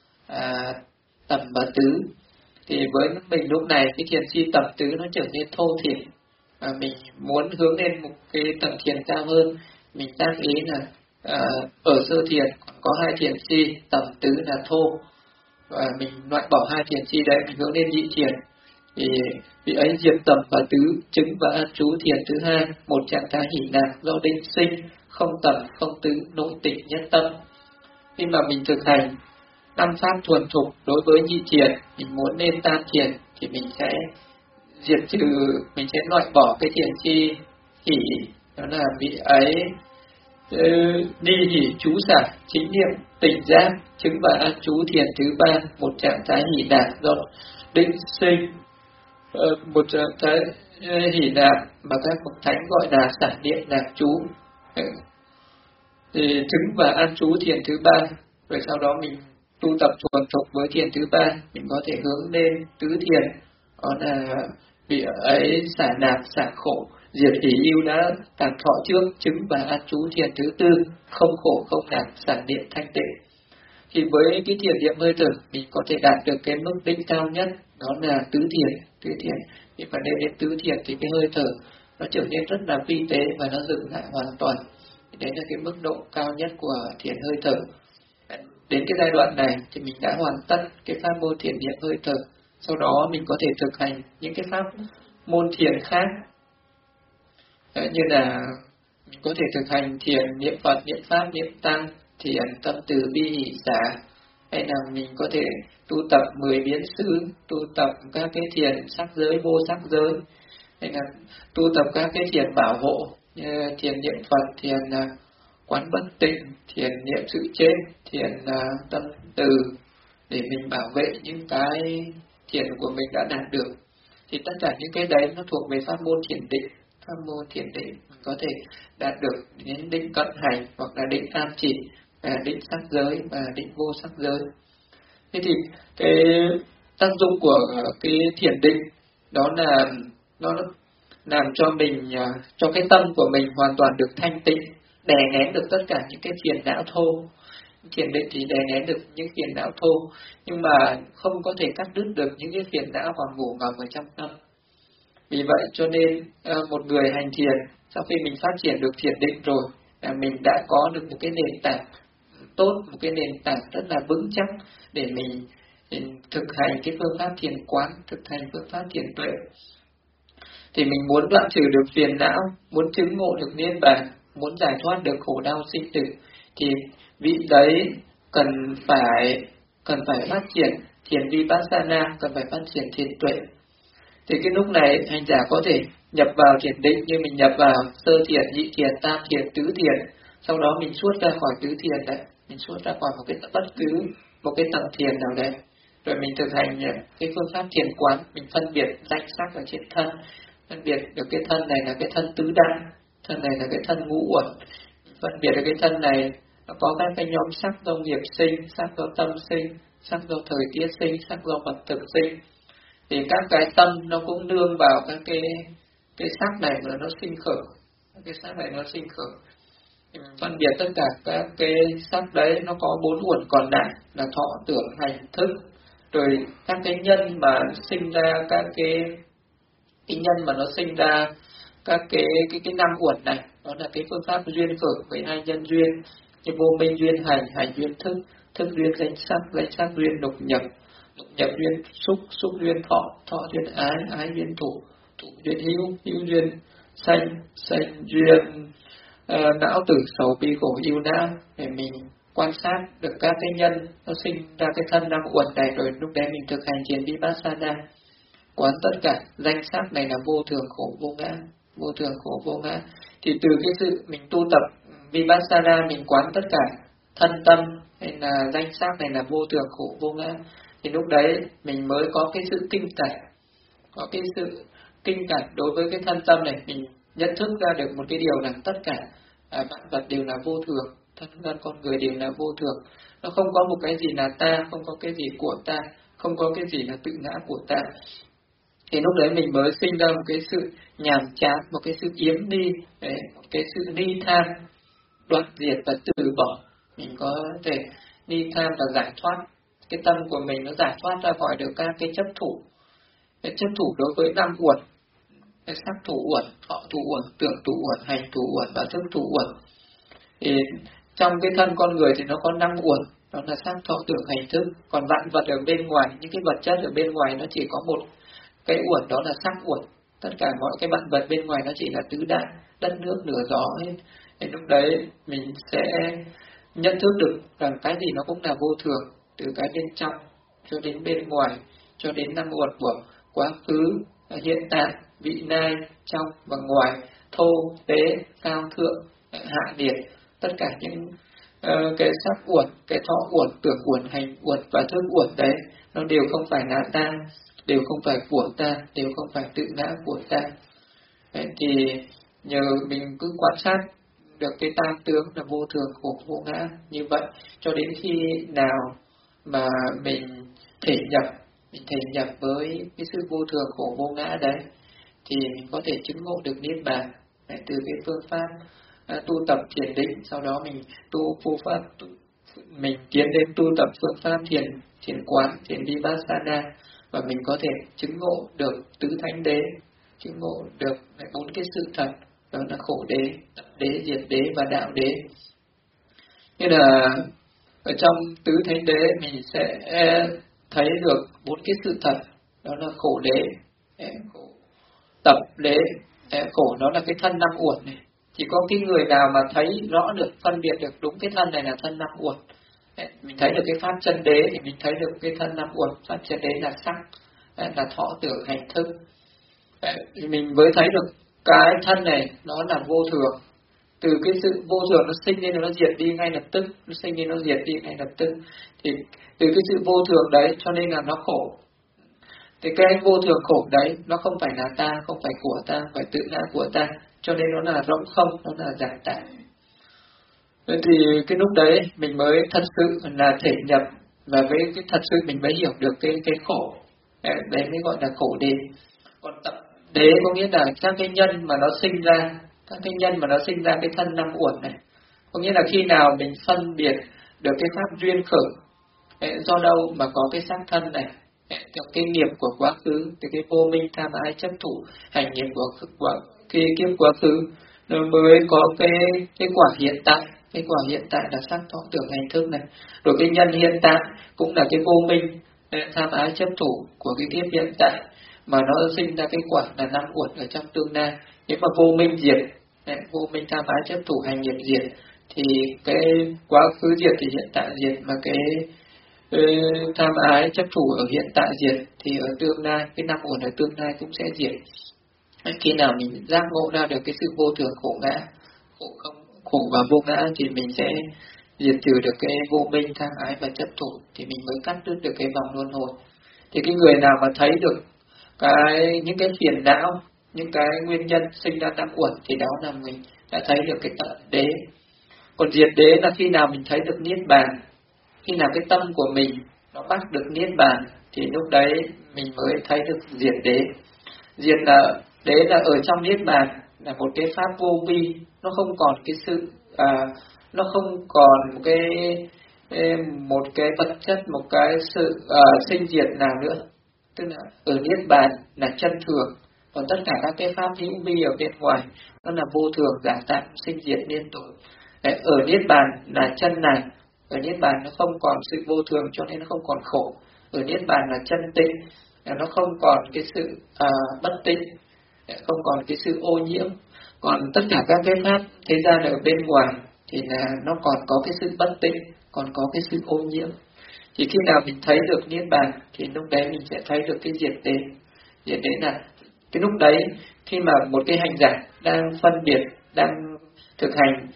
tầm và tứ. Thì với mình lúc này cái thiền chi tầm tứ nó trở nên thô thiển, và mình muốn hướng lên một cái tầng thiền cao hơn, mình tác ý là ở sơ thiền còn có 2 thiền chi tầm tứ là thô, và mình loại bỏ 2 thiền chi đấy, mình hướng lên nhị thiền. Thì vị ấy diệt tầm và tứ, chứng và an trú thiền thứ 2, một trạng thái hỷ lạc do định sinh, không tầm không tứ, nội tịnh nhất tâm. Khi mà mình thực hành 5 pháp thuần thục đối với nhị thiền, mình muốn lên tam thiền thì mình sẽ mình sẽ loại bỏ cái thiền chi hỷ, đó là vị ấy ni hỷ trú xả, chính niệm tỉnh giác, chứng và an trú thiền thứ 3, một trạng thái hỷ lạc do định sinh, một trạng thái hỷ lạc mà các bậc thánh gọi là xả niệm lạc trú. Thì chứng và an trú thiền thứ 3, rồi sau đó mình tu tập thuần thục với thiền thứ 3, mình có thể hướng lên tứ thiền, đó là vị ấy xả nạp xả khổ, diệt hỷ ưu đã tàn thọ trước, chứng và an trú thiền thứ 4, không khổ không nạp, xả niệm thanh tịnh. Thì với cái thiền niệm hơi thở, mình có thể đạt được cái mức đỉnh cao nhất, đó là tứ thiền. Nhưng mà đến tứ thiền thì cái hơi thở nó trở nên rất là vi tế và nó dừng lại hoàn toàn. Đấy là cái mức độ cao nhất của thiền hơi thở. Đến cái giai đoạn này thì mình đã hoàn tất cái pháp môn thiền niệm hơi thở. Sau đó mình có thể thực hành những cái pháp môn thiền khác, như là mình có thể thực hành thiền niệm Phật, niệm Pháp, niệm Tăng, thiền tâm từ bi hỷ xả, hay là mình có thể tu tập 10 biến xứ, tu tập các cái thiền sắc giới, vô sắc giới, hay là tu tập các cái thiền bảo hộ, như thiền niệm Phật, thiền quán bất tịnh, thiền niệm sự chết, thiền tâm từ, để mình bảo vệ những cái thiền của mình đã đạt được. Thì tất cả những cái đấy nó thuộc về pháp môn thiền định. Pháp môn thiền định mình có thể đạt được đến định cận hành, hoặc là định an chỉ, định sắc giới và định vô sắc giới. Thế thì cái tác dụng của cái thiền định đó là nó làm cho mình, cho cái tâm của mình hoàn toàn được thanh tịnh, đè nén được tất cả những cái phiền não thô. Thiền định thì đè nén được những phiền não thô, nhưng mà không có thể cắt đứt được những cái phiền não còn ngủ ngầm ở trong tâm. Vì vậy cho nên một người hành thiền, sau khi mình phát triển được thiền định rồi, mình đã có được một cái nền tảng tốt, một cái nền tảng rất là vững chắc để mình thực hành cái phương pháp thiền quán, thực hành phương pháp thiền tuệ. Thì mình muốn đoạn trừ được phiền não, muốn chứng ngộ được niết bàn, muốn giải thoát được khổ đau sinh tử, thì vị đấy cần phải phát triển thiền vipassana, cần phải phát triển thiền tuệ. Thì cái lúc này hành giả có thể nhập vào thiền định, như mình nhập vào sơ thiền, nhị thiền, tam thiền, tứ thiền, sau đó mình xuất ra khỏi tứ thiền đấy, mình xuất ra khỏi bất cứ một cái tầng thiền nào đấy, rồi mình thực hành cái phương pháp thiền quán, mình phân biệt danh sắc ở trên thân, phân biệt được cái thân này là cái thân tứ đại, thân này là cái thân ngũ uẩn, phân biệt được cái thân này nó có các cái nhóm sắc do nghiệp sinh, sắc do tâm sinh, sắc do thời tiết sinh, sắc do vật thực sinh. Thì các cái tâm nó cũng nương vào các cái sắc này mà nó sinh khởi, cái sắc này nó sinh khởi. Phân biệt tất cả các cái sắc đấy, nó có 4 uẩn còn lại là thọ tưởng hành thức, rồi các cái nhân mà sinh ra các cái nhân mà nó sinh ra các cái 5 uẩn này, đó là cái phương pháp duyên khởi với 2 nhân duyên, như vô minh duyên hành, hành duyên thức, thức duyên danh sắc duyên lục nhập, lục nhập duyên xúc, xúc duyên thọ, thọ duyên ái, ái duyên thủ, thủ duyên hữu duyên sanh, sanh duyên não tử sầu bi khổ ưu não. Để mình quan sát được các cái nhân nó sinh ra cái thân 5 uẩn này, rồi lúc đấy mình thực hành thiền vipassana, quán tất cả danh sắc này là vô thường khổ vô ngã, vô thường khổ vô ngã. Thì từ cái sự mình tu tập vipassana, mình quán tất cả thân tâm hay là danh sắc này là vô thường khổ vô ngã, thì lúc đấy mình mới có cái sự kinh cảnh, có cái sự kinh cảnh đối với cái thân tâm này. Mình nhận thức ra được một cái điều là tất cả vạn vật đều là vô thường, thân thân con người đều là vô thường, nó không có một cái gì là ta, không có cái gì của ta, không có cái gì là tự ngã của ta. Thì lúc đấy mình mới sinh ra một cái sự nhàm chán, một cái sự yếm đi, một cái sự ni tham, đoạn diệt và từ bỏ. Mình có thể ni tham và giải thoát, cái tâm của mình nó giải thoát ra khỏi được các cái chấp thủ. Cái chấp thủ đối với 5 uẩn, cái sắc thủ uẩn, thọ thủ uẩn, tưởng thủ uẩn, hành thủ uẩn và thức thủ uẩn. Thì trong cái thân con người thì nó có 5 uẩn, đó là sắc thọ tưởng hành thức. Còn vạn vật ở bên ngoài, những cái vật chất ở bên ngoài nó chỉ có một cái uẩn, đó là sắc uẩn. Tất cả mọi cái vạn vật bên ngoài nó chỉ là tứ đại, đất nước lửa gió hết. Thì lúc đấy mình sẽ nhận thức được rằng cái gì nó cũng là vô thường, từ cái bên trong cho đến bên ngoài, cho đến 5 uẩn của quá khứ, hiện tại, vị lai, trong và ngoài, thô, tế, cao thượng, hạ liệt. Tất cả những cái sắc uẩn, cái thọ uẩn, tưởng uẩn, hành uẩn và thức uẩn đấy, nó đều không phải là ta, đều không phải của ta, đều không phải tự ngã của ta. Đấy, thì nhờ mình cứ quan sát được cái tam tướng là vô thường khổ vô ngã như vậy, cho đến khi nào mà mình thể nhập với cái sự vô thường khổ vô ngã đấy, thì mình có thể chứng ngộ được niết bàn. Đấy, từ cái phương pháp tu tập thiền định, sau đó mình mình tiến đến tu tập phương pháp thiền quán, thiền vipassana, và mình có thể chứng ngộ được tứ thánh đế, chứng ngộ được 4 cái sự thật, đó là khổ đế, tập đế, diệt đế và đạo đế. Như là ở trong tứ thánh đế mình sẽ thấy được 4 cái sự thật, đó là khổ đế, khổ tập đế, khổ đó là cái thân 5 uẩn này. Chỉ có cái người nào mà thấy rõ được, phân biệt được đúng cái thân này là thân 5 uẩn, mình thấy được cái pháp chân đế thì mình thấy được cái thân 5 uẩn. Pháp chân đế là sắc, là thọ tưởng hành thức, thì mình mới thấy được cái thân này nó là vô thường. Từ cái sự vô thường nó sinh lên nó diệt đi ngay lập tức, nó sinh lên nó diệt đi ngay lập tức. Thì từ cái sự vô thường đấy cho nên là nó khổ. Thì cái vô thường khổ đấy nó không phải là ta, không phải của ta, không phải tự ngã của ta, cho nên nó là rỗng không, nó là giả tạm. Vậy thì cái lúc đấy mình mới thật sự là thể nhập, và với cái thật sự mình mới hiểu được cái khổ. Đấy mới gọi là khổ đế. Còn tập đế có nghĩa là các cái nhân mà nó sinh ra, các cái nhân mà nó sinh ra cái thân năm uẩn này. Có nghĩa là khi nào mình phân biệt được cái pháp duyên khởi, do đâu mà có cái xác thân này, cái nghiệp của quá khứ, cái vô minh tham ái chấp thủ, hành nghiệp của cái kiếp quá khứ, nó mới có cái quả hiện tại. Cái quả hiện tại là sắc thọ tưởng hành thức này. Rồi cái nhân hiện tại cũng là cái vô minh tham ái chấp thủ của cái kiếp hiện tại, mà nó sinh ra cái quả là năm uẩn ở trong tương lai. Nếu mà vô minh diệt, vô minh tham ái chấp thủ hành nghiệp diệt, thì cái quá khứ diệt thì hiện tại diệt, mà cái tham ái chấp thủ ở hiện tại diệt thì ở tương lai, cái năm uẩn ở tương lai cũng sẽ diệt. Khi nào mình giác ngộ ra được cái sự vô thường khổ ngã, khổ và vô ngã, thì mình sẽ diệt trừ được cái vô minh tham ái và chấp thủ, thì mình mới cắt đứt được cái vòng luân hồi. Thì cái người nào mà thấy được những cái phiền não, những cái nguyên nhân sinh ra năm uẩn, thì đó là mình đã thấy được cái tận đế. Còn diệt đế là khi nào mình thấy được niết bàn, khi nào cái tâm của mình nó bắt được niết bàn, thì lúc đấy mình mới thấy được diệt đế. Diệt là đế là ở trong niết bàn, là một cái pháp vô vi, nó không còn cái sự nó không còn một cái vật chất, một cái sự sinh diệt nào nữa. Tức là ở niết bàn là chân thường, còn tất cả các cái pháp hữu vi ở bên ngoài nó là vô thường giả tạm, sinh diệt liên tục. Ở niết bàn là chân này, ở niết bàn nó không còn sự vô thường, cho nên nó không còn khổ. Ở niết bàn là chân tịnh, nó không còn cái sự bất tịnh, không còn cái sự ô nhiễm. Còn tất cả các cái pháp thế gian ở bên ngoài thì là nó còn có cái sự bất tịnh, còn có cái sự ô nhiễm. Thì khi nào mình thấy được niết bàn thì lúc đấy mình sẽ thấy được cái diệt đế. Diệt đế là cái lúc đấy khi mà một cái hành giả đang phân biệt, đang thực hành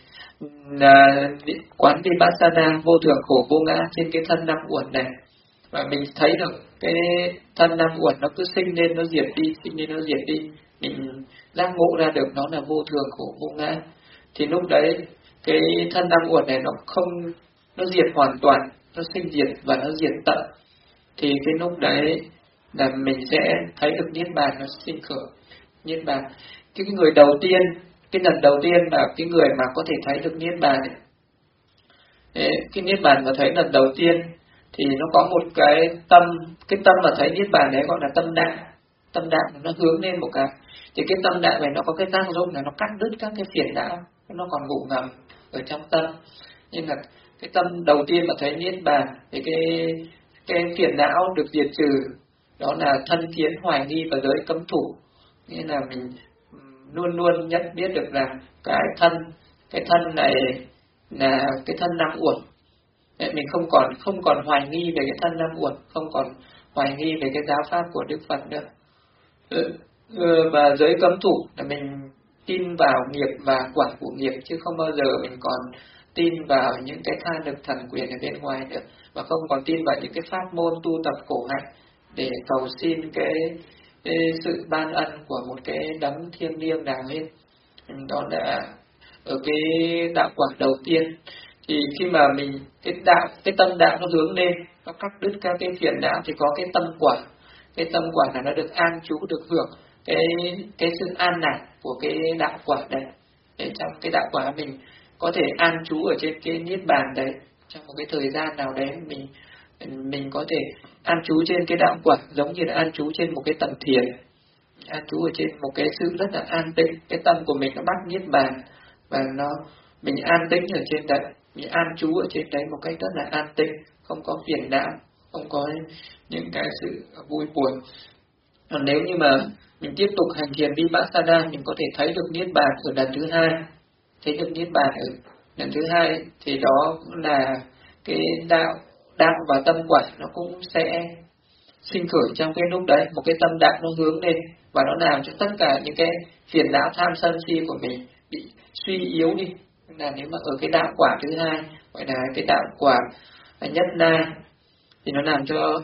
quán vipassana vô thường khổ vô ngã trên cái thân năm uẩn này, và mình thấy được cái thân năm uẩn nó cứ sinh lên nó diệt đi, sinh lên nó diệt đi, mình giác ngộ ra được nó là vô thường khổ vô ngã, thì lúc đấy cái thân năm uẩn này nó diệt hoàn toàn, nó sinh diệt và nó diệt tận. Thì cái lúc đấy là mình sẽ thấy được niết bàn nó sinh khởi. Niết bàn, cái người đầu tiên, cái lần đầu tiên là cái người mà có thể thấy được niết bàn này. Cái niết bàn mà thấy lần đầu tiên thì nó có một cái tâm mà thấy niết bàn đấy gọi là tâm đạm. Tâm đạm nó hướng lên một cái, thì cái tâm đạm này nó có cái tác dụng là nó cắt đứt các cái phiền não, nó còn ngủ ngầm ở trong tâm. Nhưng là cái tâm đầu tiên mà thấy niết bàn thì cái phiền não được diệt trừ, đó là thân kiến hoài nghi và giới cấm thủ. Nghĩa là mình luôn luôn nhận biết được là cái thân này là cái thân năm uẩn. Mình không còn hoài nghi về cái thân năm uẩn, không còn hoài nghi về cái giáo pháp của Đức Phật nữa. Và giới cấm thủ là mình tin vào nghiệp và quả của nghiệp, chứ không bao giờ mình còn tin vào những cái tha lực thần quyền ở bên ngoài nữa, và không còn tin vào những cái pháp môn tu tập khổ hạnh để cầu xin cái sự ban ân của một cái đấng thiêng liêng nào hết. Đó là ở cái đạo quả đầu tiên. Thì khi mà mình cái tâm đạo nó hướng lên, nó cắt đứt các cái phiền não, thì có cái tâm quả. Cái tâm quả là nó được an trú, được hưởng cái sự an lạc của cái đạo quả này. Để trong cái đạo quả mình có thể an trú ở trên cái niết bàn đấy, trong một cái thời gian nào đấy mình có thể an trú trên cái đạo quả, giống như là an trú trên một cái tầng thiền, an trú ở trên một cái sự rất là an tĩnh. Cái tâm của mình nó bắt niết bàn, và mình an tĩnh ở trên đấy, mình an trú ở trên đấy một cách rất là an tĩnh, không có phiền não, không có những cái sự vui buồn. Còn nếu như mà mình tiếp tục hành thiền vipassana, mình có thể thấy được niết bàn ở lần thứ hai. Thấy được niết bàn ở lần thứ hai thì đó là cái đạo và tâm quả nó cũng sẽ sinh khởi trong cái lúc đấy. Một cái tâm đạo nó hướng lên, và nó làm cho tất cả những cái phiền não tham sân si của mình bị suy yếu đi. Là nếu mà ở cái đạo quả thứ hai, gọi là cái đạo quả nhất na, thì nó làm cho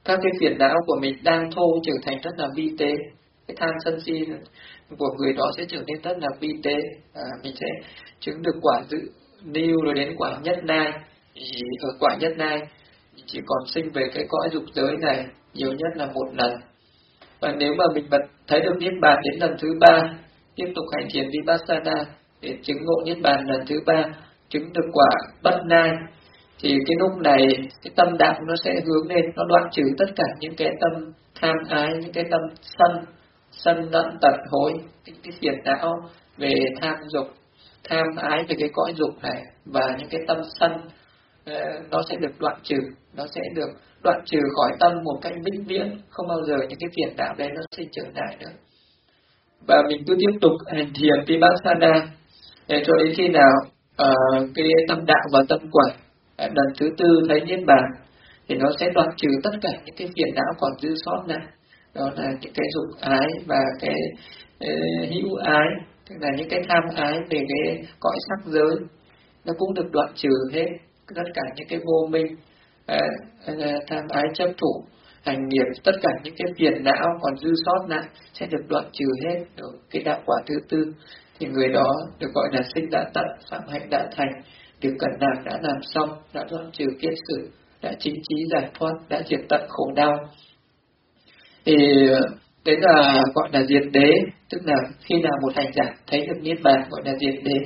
các cái phiền não của mình đang thô trở thành rất là vi tế. Cái tham sân si của người đó sẽ trở nên rất là vi tế. Mình sẽ chứng được quả dự niu rồi đến quả nhất nai. Thì ở quả nhất nai mình chỉ còn sinh về cái cõi dục giới này nhiều nhất là một lần. Và nếu mà mình thấy được niết bàn đến lần thứ 3, tiếp tục hành thiền vipassana để chứng ngộ niết bàn lần thứ 3, chứng được quả bất nai, thì cái lúc này cái tâm đạo nó sẽ hướng lên, nó đoạn trừ tất cả những cái tâm tham ái, những cái tâm sân lẫn tật hối, cái phiền não về tham dục, tham ái về cái cõi dục này, và những cái tâm sân nó sẽ được đoạn trừ, nó sẽ được đoạn trừ khỏi tâm một cách vĩnh viễn, không bao giờ những cái phiền não đấy nó sinh trở lại nữa. Và mình cứ tiếp tục hành thiền vipassana để cho đến khi nào cái tâm đạo và tâm quả lần thứ 4 thấy niết bàn thì nó sẽ đoạn trừ tất cả những cái phiền não còn dư sót lại. Đó là những cái dục ái và cái hữu ái, tức là những cái tham ái về cái cõi sắc giới, nó cũng được đoạn trừ hết. Tất cả những cái vô minh, tham ái chấp thủ, hành nghiệp, tất cả những cái phiền não còn dư sót lại sẽ được đoạn trừ hết. Ở cái đạo quả thứ 4 thì người đó được gọi là sinh đã tận, phạm hạnh đã thành, việc cần làm đã làm xong, đã đoạn trừ kiết sử, đã chính trí giải thoát, đã diệt tận khổ đau. Thì đấy là gọi là diệt đế, tức là khi nào một hành giả thấy được niết bàn gọi là diệt đế.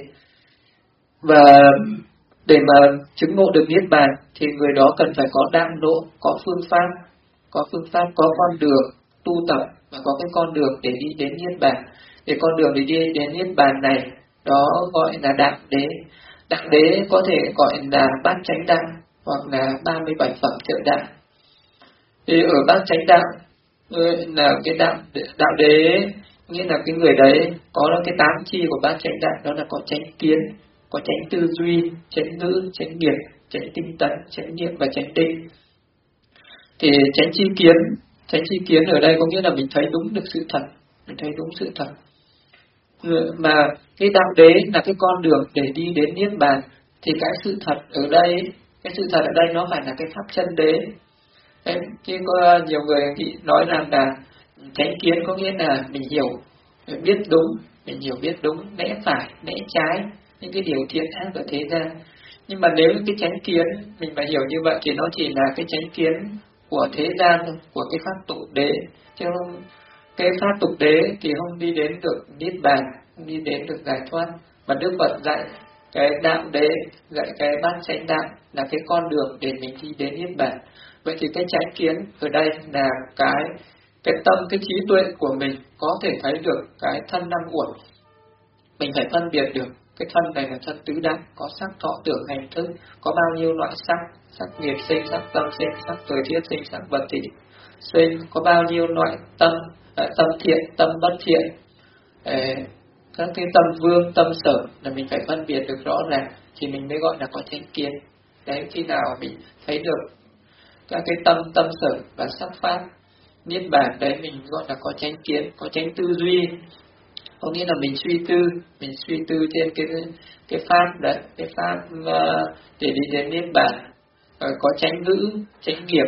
Và để mà chứng ngộ được niết bàn thì người đó cần phải có đạo độ, có phương pháp, có con đường tu tập và có cái con đường để đi đến niết bàn. Để con đường để đi đến niết bàn này đó gọi là đạo đế. Đạo đế có thể gọi là bát chánh đạo hoặc là 37 phẩm trợ đạo. Thì ở bát chánh đạo là cái đạo đế, nghĩa là cái người đấy có cái 8 chi của bát chánh đạo, đó là có chánh kiến, có chánh tư duy, chánh ngữ, chánh nghiệp, chánh tinh tấn, chánh niệm và chánh định. Thì chánh chi kiến ở đây có nghĩa là mình thấy đúng được sự thật, mình thấy đúng sự thật. Mà cái đạo đế là cái con đường để đi đến niết bàn, thì cái sự thật ở đây nó phải là cái pháp chân đế. Đấy, chứ có nhiều người nói rằng là chánh kiến có nghĩa là mình biết đúng, mình hiểu biết đúng, lẽ phải, lẽ trái, những cái điều thiện ác của thế gian. Nhưng mà nếu cái chánh kiến mình mà hiểu như vậy thì nó chỉ là cái chánh kiến của thế gian thôi, của cái pháp tục đế, chứ không, cái pháp tục đế thì không đi đến được niết bàn, không đi đến được giải thoát. Mà Đức Phật dạy cái đạo đế, dạy cái bát chánh đạo là cái con đường để mình đi đến niết bàn. Vậy thì cái chánh kiến ở đây là cái tâm, cái trí tuệ của mình có thể thấy được cái thân năm uẩn. Mình phải phân biệt được cái thân này là thân tứ đại, có sắc thọ tưởng hành thức, có bao nhiêu loại sắc nghiệp sinh, sắc tâm sinh, sắc thời thiết sinh, sắc vật thị sinh, có bao nhiêu loại tâm thiện, tâm bất thiện, các cái tâm vương, tâm sở là mình phải phân biệt được rõ ràng thì mình mới gọi là có chánh kiến. Đấy, khi nào mình thấy được các cái tâm sở và sắc pháp niết bàn, đấy mình gọi là có chánh kiến, có chánh tư duy. Có nghĩa là mình suy tư trên cái pháp đấy, cái pháp để đi đến niết bàn. Có chánh ngữ, chánh nghiệp,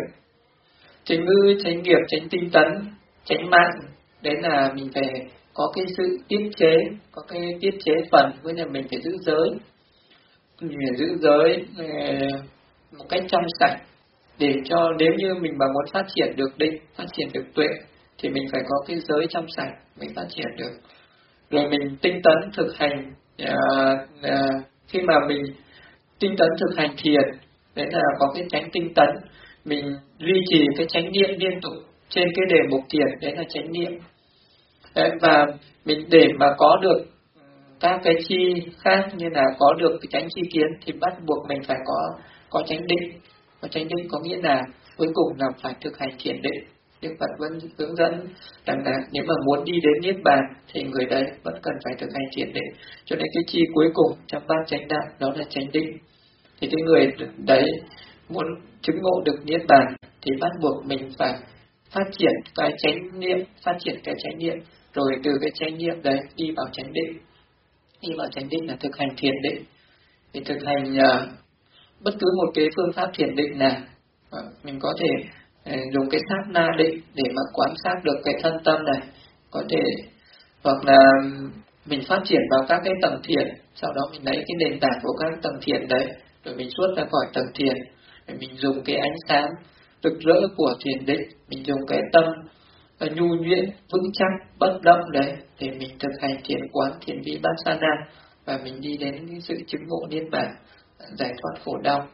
chánh tinh tấn, chánh mạng. Đấy là mình phải có cái sự tiết chế phần, với là mình phải giữ giới. Mình phải giữ giới một cách trong sạch, để cho nếu như mình mà muốn phát triển được định, phát triển được tuệ thì mình phải có cái giới trong sạch mới phát triển được. Rồi mình tinh tấn thực hành, khi mà mình tinh tấn thực hành thiền, đấy là có cái chánh tinh tấn, mình duy trì cái chánh niệm liên tục trên cái đề mục thiền, đấy là chánh niệm. Đấy, và mình để mà có được các cái chi khác như là có được cái chánh chi kiến thì bắt buộc mình phải có chánh định. Có chánh định có nghĩa là cuối cùng là phải thực hành thiền định. Đức Phật vẫn hướng dẫn rằng là nếu mà muốn đi đến niết bàn thì người đấy vẫn cần phải thực hành thiền định. Cho nên cái chi cuối cùng trong bát chánh đạo đó là chánh định. Thì cái người đấy muốn chứng ngộ được niết bàn thì bắt buộc mình phải phát triển cái chánh niệm, rồi từ cái chánh niệm đấy đi vào chánh định. Đi vào chánh định là thực hành thiền định. Thì thực hành bất cứ một cái phương pháp thiền định nào mình có thể dùng cái sát na định để mà quan sát được cái thân tâm này, có thể hoặc là mình phát triển vào các cái tầng thiền, sau đó mình lấy cái nền tảng của các tầng thiền đấy, rồi mình xuất ra khỏi tầng thiền, để mình dùng cái ánh sáng rực rỡ của thiền định, mình dùng cái tâm nhu nhuyễn vững chắc bất động đấy để mình thực hành thiền quán, thiền vipassana, và mình đi đến cái sự chứng ngộ niết bàn, giải thoát khổ đau.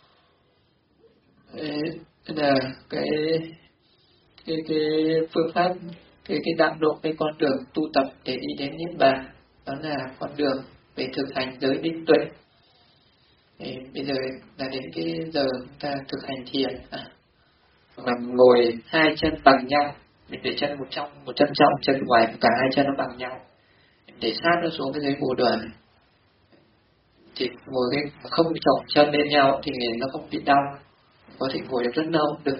Đấy là cái phương pháp, cái đạo độ, cái con đường tu tập để đi đến niết bàn, đó là con đường về thực hành giới định tuệ. Thì bây giờ là đến cái giờ chúng ta thực hành thiền, mà ngồi hai chân bằng nhau, mình để chân một chân trong, chân ngoài, cả hai chân nó bằng nhau, để sát nó xuống cái dưới bồ đoàn. Chỉ ngồi cái không chồng chân lên nhau thì nó không bị đau, có thể ngồi được rất lâu được.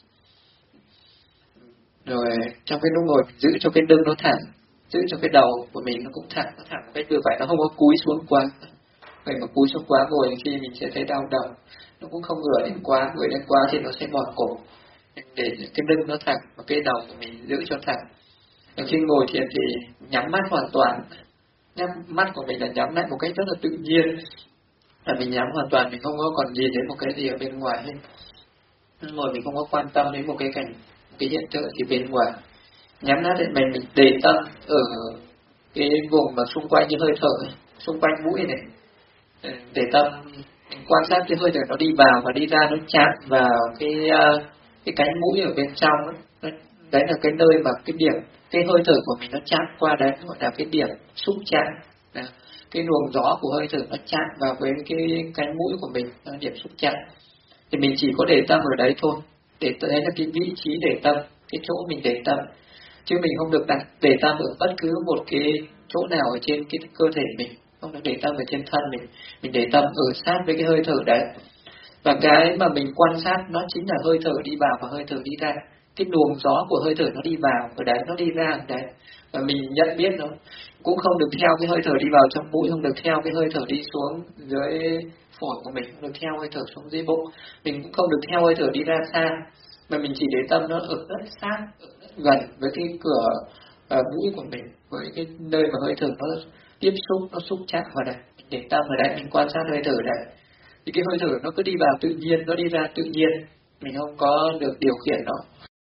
Rồi trong cái lúc ngồi mình giữ cho cái lưng nó thẳng, giữ cho cái đầu của mình nó cũng thẳng, nó thẳng cái vừa phải, nó không có cúi xuống quá. Vậy mà cúi xuống quá ngồi khi mình sẽ thấy đau đầu, nó cũng không ngửa lên quá, ngửa lên quá thì nó sẽ mỏi cổ. Để cái lưng nó thẳng và cái đầu của mình giữ cho thẳng. Và khi ngồi thiền thì nhắm mắt hoàn toàn, nhắm mắt của mình là nhắm lại một cách rất là tự nhiên, là mình nhắm hoàn toàn, mình không có còn nhìn đến một cái gì ở bên ngoài hết. Ngồi mình không có quan tâm đến một cái cảnh, một cái hiện tượng gì bên ngoài. Nhắm mắt lại mình để tâm ở cái vùng mà xung quanh cái hơi thở, xung quanh mũi này, để tâm quan sát cái hơi thở nó đi vào và đi ra, nó chạm vào cái cánh mũi ở bên trong đó. Đấy là cái nơi mà cái điểm, cái hơi thở của mình nó chạm qua đấy, gọi là cái điểm xúc chạm. Cái luồng gió của hơi thở nó chạm vào với cái cánh mũi của mình, là điểm xúc chạm. Thì mình chỉ có để tâm ở đấy thôi, để đấy là cái vị trí để tâm, cái chỗ mình để tâm, chứ mình không được đặt để tâm ở bất cứ một cái chỗ nào ở trên cái cơ thể mình, không được để tâm ở trên thân mình để tâm ở sát với cái hơi thở đấy. Và cái mà mình quan sát nó chính là hơi thở đi vào và hơi thở đi ra, cái luồng gió của hơi thở nó đi vào ở đấy, nó đi ra ở đấy, và mình nhận biết nó. Cũng không được theo cái hơi thở đi vào trong mũi, không được theo cái hơi thở đi xuống dưới phổi của mình, không được theo hơi thở xuống dưới bụng, mình cũng không được theo hơi thở đi ra xa, mà mình chỉ để tâm nó ở rất sát, ở rất gần với cái cửa mũi của mình, với cái nơi mà hơi thở nó tiếp xúc, nó xúc chạm vào đây, mình để tâm ở đây, mình quan sát hơi thở đấy. Thì cái hơi thở nó cứ đi vào tự nhiên, nó đi ra tự nhiên, mình không có được điều khiển nó.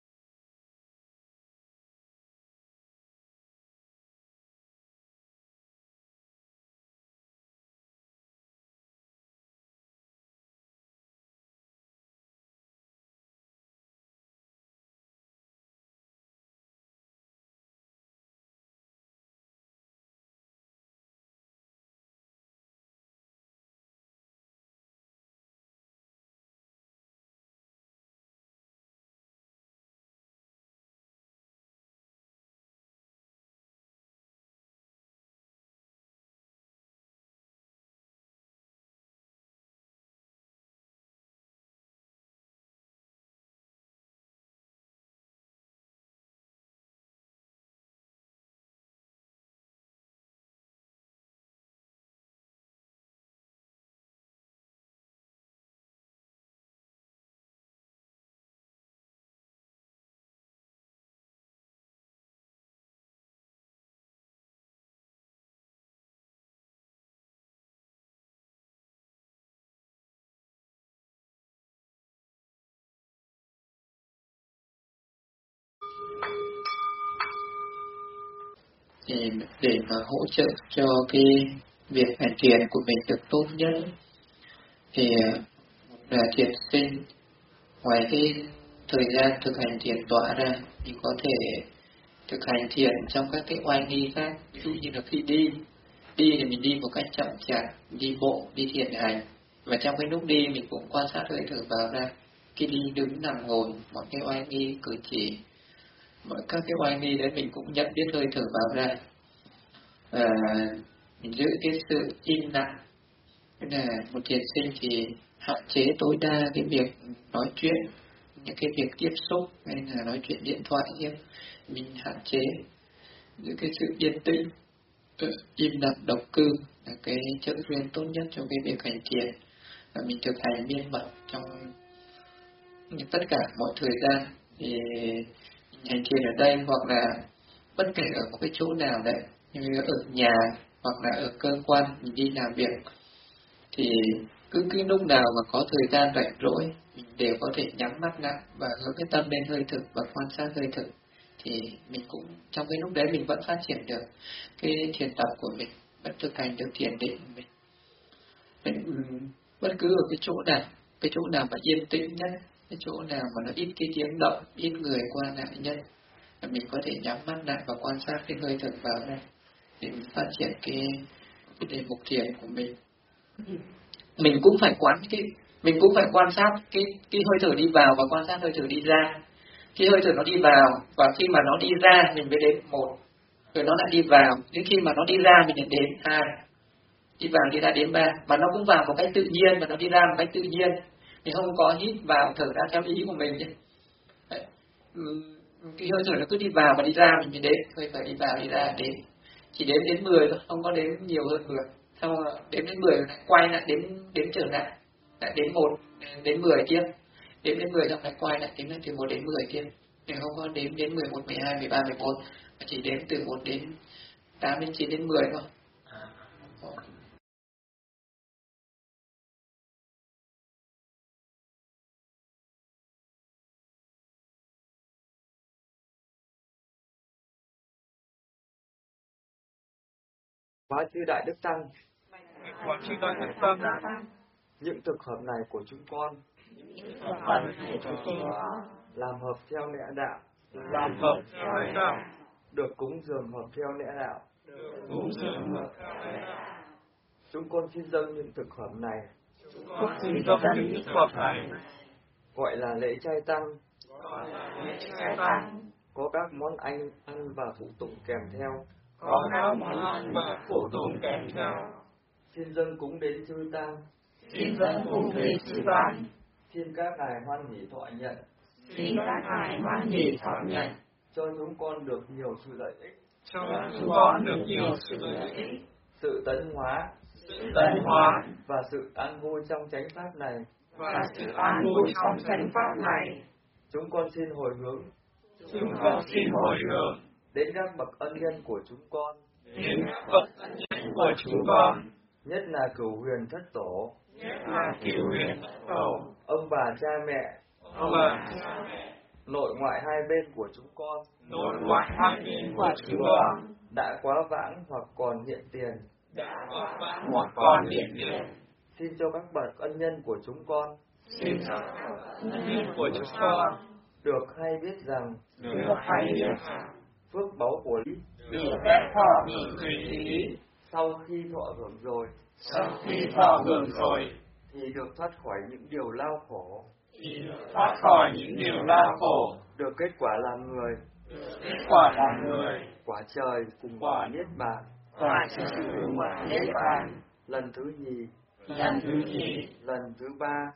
Thì để mà hỗ trợ cho cái việc hành thiền của mình được tốt nhất, thì là thiền sinh ngoài cái thời gian thực hành thiền tọa ra, mình có thể thực hành thiền trong các cái oai nghi khác. Ví dụ như là khi đi thì mình đi một cách chậm chạp, đi bộ, đi thiền hành, và trong cái lúc đi mình cũng quan sát hơi thở vào ra. Khi đi đứng nằm ngồi, mọi cái oai nghi cử chỉ, mọi các cái oai nghi đấy mình cũng nhận biết hơi thở vào ra. Mình giữ cái sự im lặng. Thế là một thiền sinh thì hạn chế tối đa cái việc nói chuyện, những cái việc tiếp xúc hay là nói chuyện điện thoại kia, mình hạn chế. Giữ cái sự yên tĩnh, im lặng độc cư là cái trợ duyên tốt nhất cho cái việc hành thiền, và mình thực hành miên mật trong tất cả mọi thời gian thì hành thiền ở đây, hoặc là bất kể ở một cái chỗ nào đấy, như ở nhà hoặc là ở cơ quan mình đi làm việc, thì cứ lúc nào mà có thời gian rảnh rỗi mình đều có thể nhắm mắt lại và hướng cái tâm lên hơi thở và quan sát hơi thở, thì mình cũng trong cái lúc đấy mình vẫn phát triển được cái thiền tập của mình, vẫn thực hành được thiền định của mình. Bất cứ ở cái chỗ nào mà yên tĩnh nhất, cái chỗ nào mà nó ít cái tiếng động, ít người qua lại nhất, là mình có thể nhắm mắt lại và quan sát cái hơi thở vào đây để mình phát triển cái đề mục thiền của mình. Mình cũng phải quan sát cái hơi thở đi vào và quan sát hơi thở đi ra. Khi hơi thở nó đi vào và khi mà nó đi ra mình mới đếm 1, rồi nó lại đi vào, đến khi mà nó đi ra mình lại đếm 2, đi vào đi ra đếm 3, mà nó cũng vào một cách tự nhiên và nó đi ra một cách tự nhiên, mình không có hít vào thở ra theo ý của mình nhé. Đấy. Cái hơi thở nó cứ đi vào và đi ra mình mới đếm, hơi thở đi vào đi ra đếm, chỉ đếm đến 10 thôi, không có đếm nhiều hơn 10. Sau đếm đến 10 lại quay lại đếm trở lại đếm 1 đến 10 tiếp, đếm đến 10 xong lại quay lại đếm từ 1 đến 10 tiếp. Mình không có đếm đến 11, 12, 13, 14, mà chỉ đếm từ 1 đến 8 đến 9 đến 10 thôi. Hóa chư Đại Đức Tăng, những thực hợp này của chúng con làm hợp theo lẽ đạo, được cúng dường hợp theo lẽ đạo. Chúng con xin dâng những thực hợp này gọi là lễ trai tăng, có các món ăn và phụ tụng kèm theo. Xin dâng cúng đến chư tăng, xin các ngài hoan hỷ thọ nhận, cho chúng con được nhiều sự lợi ích, sự tấn hóa và sự an vui trong chánh pháp này. Chúng con xin hồi hướng đến các bậc ân nhân của chúng con, nhất là Cửu Huyền Thất Tổ, ông bà cha mẹ, nội ngoại hai bên của chúng con, đã quá vãng hoặc còn hiện tiền. Xin cho các bậc ân nhân của chúng con được hay biết rằng phước báu của lý sau khi thọ hưởng rồi thì được thoát khỏi những điều lao khổ, được kết quả làm người, quả trời cùng quả niết bàn. Lần thứ nhì, lần thứ ba.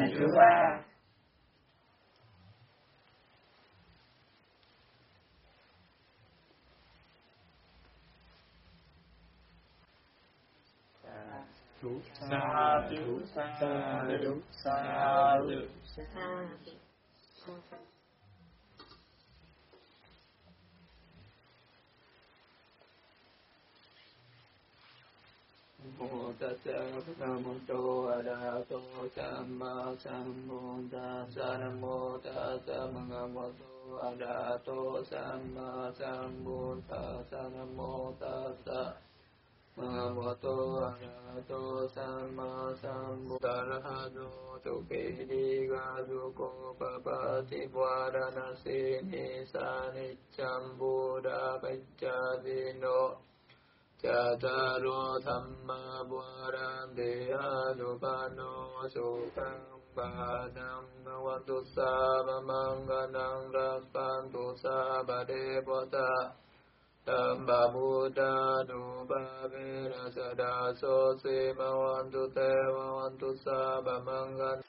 Mô tassa bhagavato arahato samma sambuddhassa. Namo tassa bhagavato arahato samma sambuddhassa. Namo tassa bhagavato arahato samma sambuddhassa. Tukhidigaduko papati varanasi nisanicham buddha pacchadino. Chataro thamma buddhante adupano sukham bhanam navantu sabha manganam rakkantu sabha devata. Tamba Buddha Dupa Vira Sada Sosi Mavantu Te Mavantu Sabha Mangan.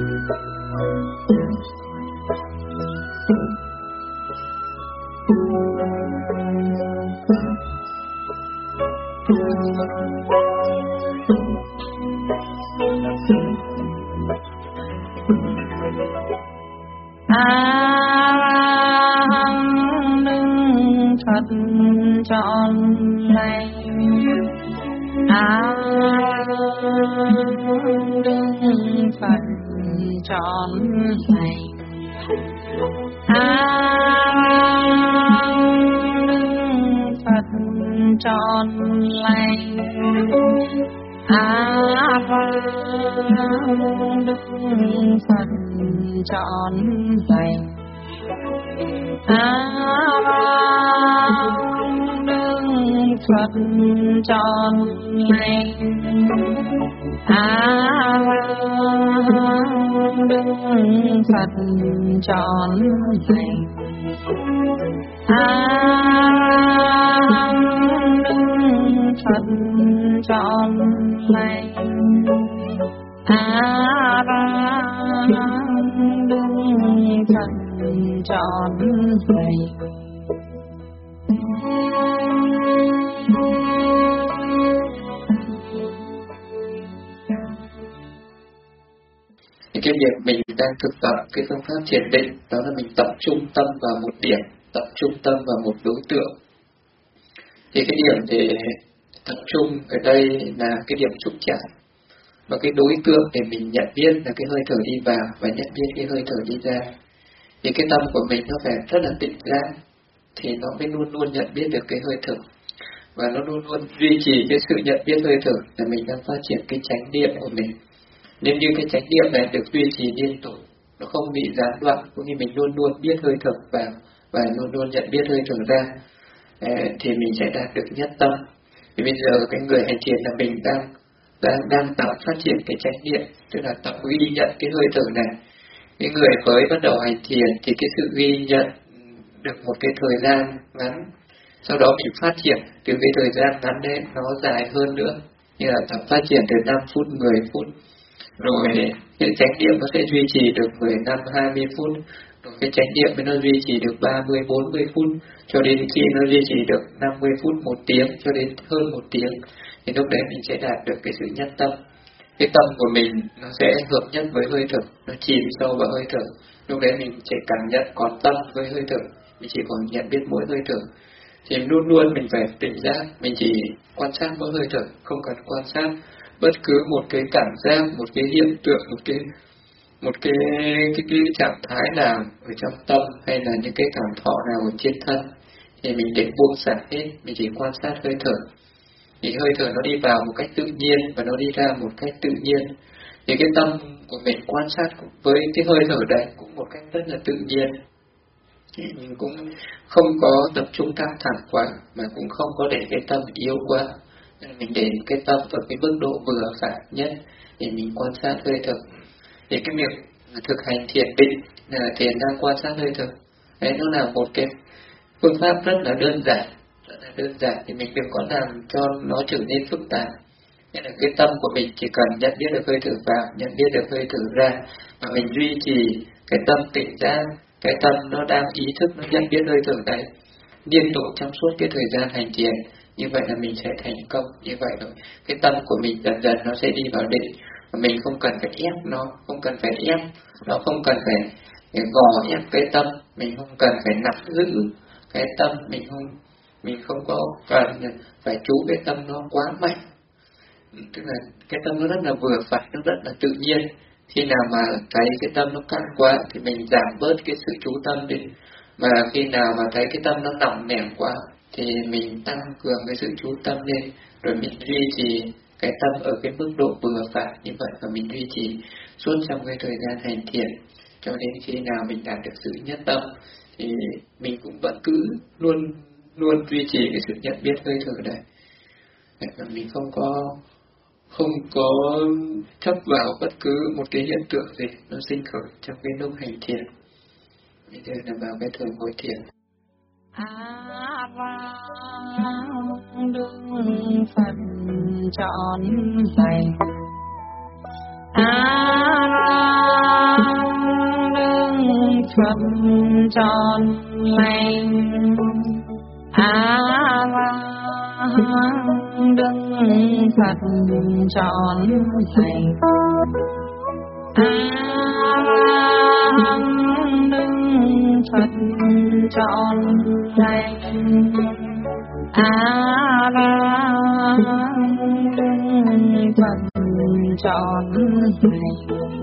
Phật trọn lành, Đức Phật trọn lành, Đức Phật trọn lành, Đức Phật trọn lành, Đức Phật trọn lành, Đức Phật trọn lành, Đức Phật trọn lành, Đức Phật trọn lành. Cái việc mình đang thực tập cái phương pháp thiền định đó là mình tập trung tâm vào một điểm, tập trung tâm vào một đối tượng. Thì cái điểm để tập trung ở đây là cái điểm trúc chạm, và cái đối tượng để mình nhận biết là cái hơi thở đi vào và nhận biết cái hơi thở đi ra. Thì cái tâm của mình nó phải rất là tỉnh giác thì nó mới luôn luôn nhận biết được cái hơi thở, và nó luôn luôn duy trì cái sự nhận biết hơi thở là mình đang phát triển cái chánh niệm của mình. Nếu như cái chánh niệm này được duy trì liên tục, nó không bị gián đoạn, cũng như mình luôn luôn biết hơi thở vào và luôn luôn nhận biết hơi thở ra, thì mình sẽ đạt được nhất tâm. Thì bây giờ cái người hành thiền là mình đang tập phát triển cái chánh niệm, tức là tập ghi nhận cái hơi thở này. Cái người mới bắt đầu hành thiền thì cái sự ghi nhận được một cái thời gian ngắn, sau đó mình phát triển từ cái thời gian ngắn đấy nó dài hơn nữa, như là tập phát triển từ 5 phút, 10 phút, rồi cái chánh niệm nó sẽ duy trì được 15, 20 phút, rồi cái chánh niệm nó duy trì được 30, 40 phút, cho đến khi nó duy trì được 50 phút, 1 tiếng, cho đến hơn 1 tiếng. Thì lúc đấy mình sẽ đạt được cái sự nhất tâm. Cái tâm của mình nó sẽ hợp nhất với hơi thở, nó chìm sâu vào hơi thở. Lúc đấy mình sẽ cảm nhận còn tâm với hơi thở, mình chỉ còn nhận biết mỗi hơi thở. Thì luôn luôn mình phải tỉnh giác, mình chỉ quan sát mỗi hơi thở, không cần quan sát bất cứ một cái cảm giác, một cái hiện tượng, một cái trạng thái nào ở trong tâm, hay là những cái cảm thọ nào ở trên thân, thì mình để buông xả hết, mình chỉ quan sát hơi thở. Thì hơi thở nó đi vào một cách tự nhiên và nó đi ra một cách tự nhiên. Thì cái tâm của mình quan sát với cái hơi thở đấy cũng một cách rất là tự nhiên. Thì mình cũng không có tập trung căng thẳng quá, mà cũng không có để cái tâm yếu quá. Mình để cái tâm ở cái mức độ vừa phải nhất để mình quan sát hơi thở. Thì cái việc thực hành thiền định là thiền đang quan sát hơi thở. Đấy, nó là một cái phương pháp rất là đơn giản, thì mình đừng có làm cho nó trở nên phức tạp. Nên là cái tâm của mình chỉ cần nhận biết được hơi thở vào, nhận biết được hơi thở ra, và mình duy trì cái tâm tỉnh giác, cái tâm nó đang ý thức nó nhận biết hơi thở đấy liên tục trong suốt cái thời gian hành thiền. Như vậy là mình sẽ thành công. Như vậy rồi cái tâm của mình dần dần nó sẽ đi vào định, và mình không cần phải ép nó, không cần phải ép nó, không cần phải gò ép cái tâm, mình không cần phải nắm giữ cái tâm, mình không có cần phải chú cái tâm nó quá mạnh. Tức là cái tâm nó rất là vừa phải, nó rất là tự nhiên. Khi nào mà thấy cái tâm nó căng quá thì mình giảm bớt cái sự chú tâm đi, mà khi nào mà thấy cái tâm nó nặng nề quá thì mình tăng cường cái sự chú tâm lên, rồi mình duy trì cái tâm ở cái mức độ vừa phải như vậy, và mình duy trì suốt trong cái thời gian hành thiền cho đến khi nào mình đạt được sự nhất tâm. Thì mình cũng vẫn cứ luôn duy trì cái sự nhận biết hơi thở đấy, và mình không có chấp vào bất cứ một cái hiện tượng gì nó sinh khởi trong cái lúc hành thiền. Bây giờ là vào cái thời ngồi thiền. Đức Phật trọn lành, Phật tròn lành, Đức Phật tròn lành, Đức Phật tròn lành, Đức Phật tròn lành.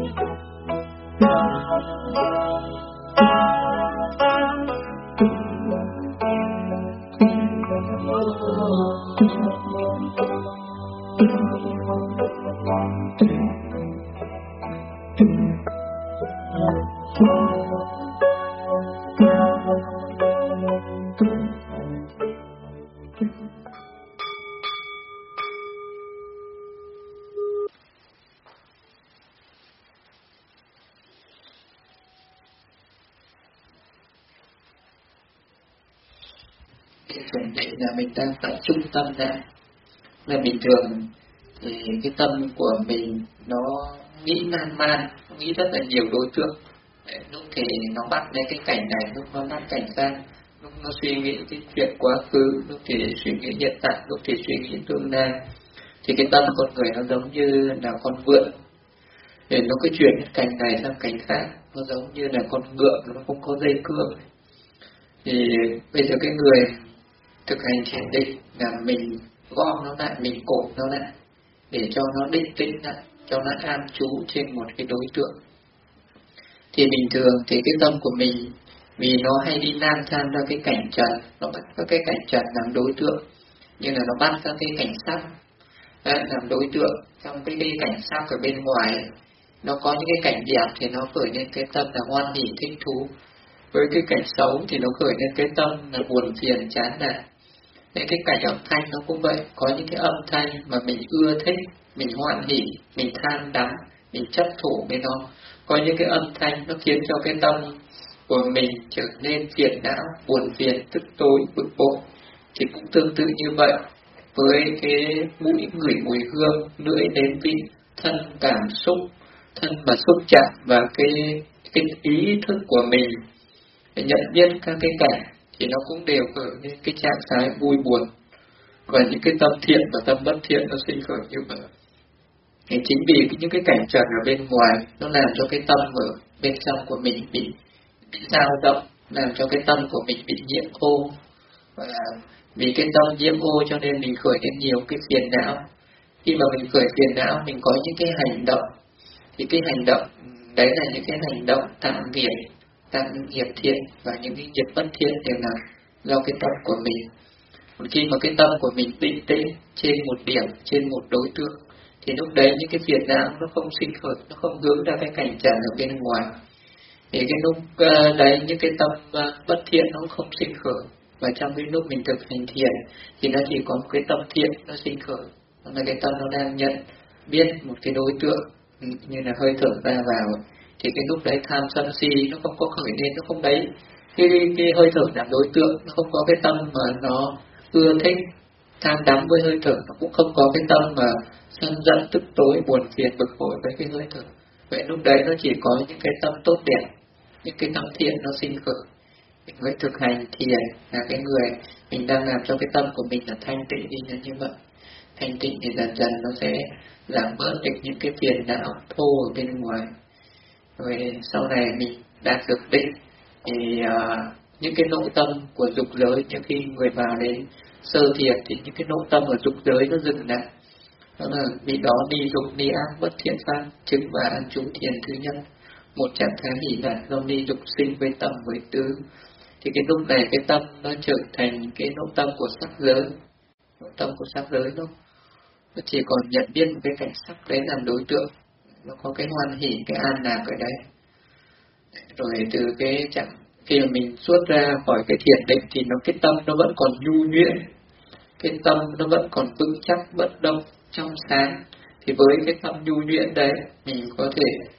Chuẩn bị là mình đang tập trung tâm lại. Là bình thường thì cái tâm của mình nó nghĩ man man, nó nghĩ rất là nhiều đối tượng. Lúc thì nó bắt lấy cái cảnh này, lúc nó bắt cảnh khác, lúc nó suy nghĩ cái chuyện quá khứ, lúc thì suy nghĩ hiện tại, lúc thì suy nghĩ tương lai. Thì cái tâm con người nó giống như là con vượn, để nó cứ chuyển cảnh này sang cảnh khác, nó giống như là con ngựa, nó không có dây cương. Thì bây giờ cái người thực hành thiền định là mình gom nó lại, mình cột nó lại để cho nó định tĩnh lại, cho nó an trú trên một cái đối tượng. Thì bình thường thì cái tâm của mình vì nó hay đi lang thang ra cái cảnh trần, nó bắt các cái cảnh trần làm đối tượng, như là nó bắt các cái cảnh sắc làm đối tượng. Trong cái cảnh sắc ở bên ngoài nó có những cái cảnh đẹp thì nó khởi lên cái tâm là hoan hỉ thích thú, với cái cảnh xấu thì nó khởi lên cái tâm là buồn phiền chán nản. Nên cái cảnh âm thanh nó cũng vậy, có những cái âm thanh mà mình ưa thích, mình hoan hỉ, mình than đắm, mình chấp thủ với nó. Có những cái âm thanh nó khiến cho cái tâm của mình trở nên phiền não, buồn phiền, tức tối, bực bội. Thì cũng tương tự như vậy, với cái mũi ngửi mùi hương, lưỡi nếm vị, thân cảm xúc, thân mà xúc chạm và cái ý thức của mình để nhận biết các cái cảnh thì nó cũng đều khởi lên cái trạng thái vui buồn. Và những cái tâm thiện và tâm bất thiện nó sinh khởi như vậy. Thì chính vì những cái cảnh trần ở bên ngoài nó làm cho cái tâm ở bên trong của mình bị dao động, làm cho cái tâm của mình bị nhiễm ô. Và vì cái tâm nhiễm ô cho nên mình khởi lên nhiều cái phiền não. Khi mà mình khởi phiền não, mình có những cái hành động, thì cái hành động đấy là những cái hành động tạo nghiệp thiện, và những cái nghiệp bất thiện đều là do cái tâm của mình. Một khi mà cái tâm của mình định tĩnh trên một điểm, trên một đối tượng, thì lúc đấy những cái phiền não nó không sinh khởi, nó không hướng ra cái cảnh trần ở bên ngoài. Thì cái lúc đấy những cái tâm bất thiện nó không sinh khởi. Và trong cái lúc mình thực hành thiền thì nó chỉ có một cái tâm thiện nó sinh khởi, đó là cái tâm nó đang nhận biết một cái đối tượng như là hơi thở ra vào. Thì cái lúc đấy tham sân si nó không có khởi lên, nó không đấy cái hơi thở làm đối tượng, nó không có cái tâm mà nó ưa thích tham đắm với hơi thở, nó cũng không có cái tâm mà sân giận tức tối buồn phiền bực bội với cái hơi thở. Vậy lúc đấy nó chỉ có những cái tâm tốt đẹp, những cái tâm thiện nó sinh khởi. Mình mới thực hành thiền là cái người mình đang làm cho cái tâm của mình là thanh tịnh đi, là như vậy. Thanh tịnh thì dần dần nó sẽ giảm bớt được những cái phiền não thô ở bên ngoài. Rồi sau này mình đạt được định thì những cái nội tâm của dục giới, những khi người vào đến sơ thiền thì những cái nội tâm ở dục giới nó dừng lại. Đó là vì đó đi dục đi ác bất thiện pháp chứng và an trú thiền thứ nhất. Một trạng thái hỷ lạc do đi dục sinh với tâm với tứ. Thì cái lúc này cái tâm nó trở thành cái nội tâm của sắc giới. Nội tâm của sắc giới nó chỉ còn nhận biết một cái cảnh sắc đấy làm đối tượng. Nó có cái hoan hỷ, cái an lạc ở đây. Rồi từ cái trạng khi mà mình xuất ra khỏi cái thiền định thì cái tâm nó vẫn còn nhu nhuyễn, cái tâm nó vẫn còn vững chắc, bất động, trong sáng. Thì với cái tâm nhu nhuyễn đấy mình có thể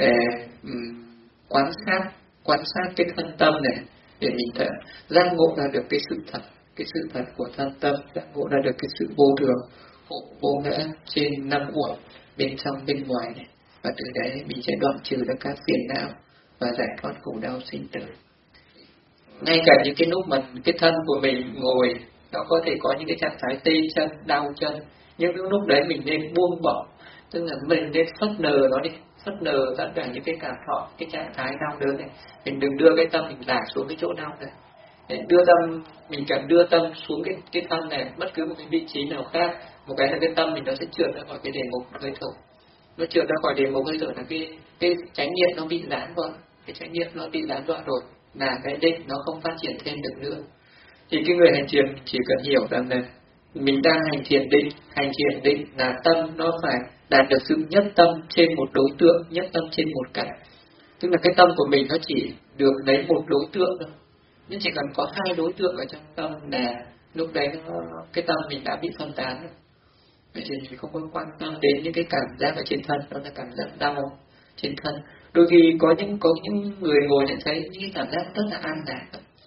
quan sát cái thân tâm này để mình giác ngộ ra được cái sự thật của thân tâm, giác ngộ ra được cái sự vô thường, vô ngã trên năm uẩn bên trong bên ngoài này. và từ đấy mình sẽ đoạn trừ được các phiền não và giải thoát khổ đau sinh tử. Ngay cả những cái lúc mà cái thân của mình ngồi nó có thể có những cái trạng thái tê chân, đau chân, nhưng cái lúc đấy mình nên buông bỏ, tức là mình nên phớt lờ nó đi, phớt lờ tất cả những cái cảm thọ, cái trạng thái đau đớn này. Mình đừng đưa cái tâm mình lạc xuống cái chỗ đau này. Để đưa tâm, mình cần đưa tâm xuống cái thân này, bất cứ một cái vị trí nào khác, một cái là cái tâm mình nó sẽ trượt ra khỏi cái đề mục hơi thở. Nó trượt ra khỏi đề mục hơi thở là cái chánh niệm nó bị gián đoạn, cái chánh niệm nó bị gián đoạn rồi, là cái định nó không phát triển thêm được nữa. Thì cái người hành thiền chỉ cần hiểu rằng là mình đang hành thiền định là tâm nó phải đạt được sự nhất tâm trên một đối tượng, nhất tâm trên một cảnh. Tức là cái tâm của mình nó chỉ được lấy một đối tượng thôi, nhưng chỉ cần có hai đối tượng ở trong tâm là lúc đấy cái tâm mình đã bị phân tán rồi. Vậy thì mình không có quan tâm đến những cái cảm giác ở trên thân, đó là cảm giác đau trên thân. Đôi khi có những người ngồi nhận thấy những cái cảm giác rất là an lạc.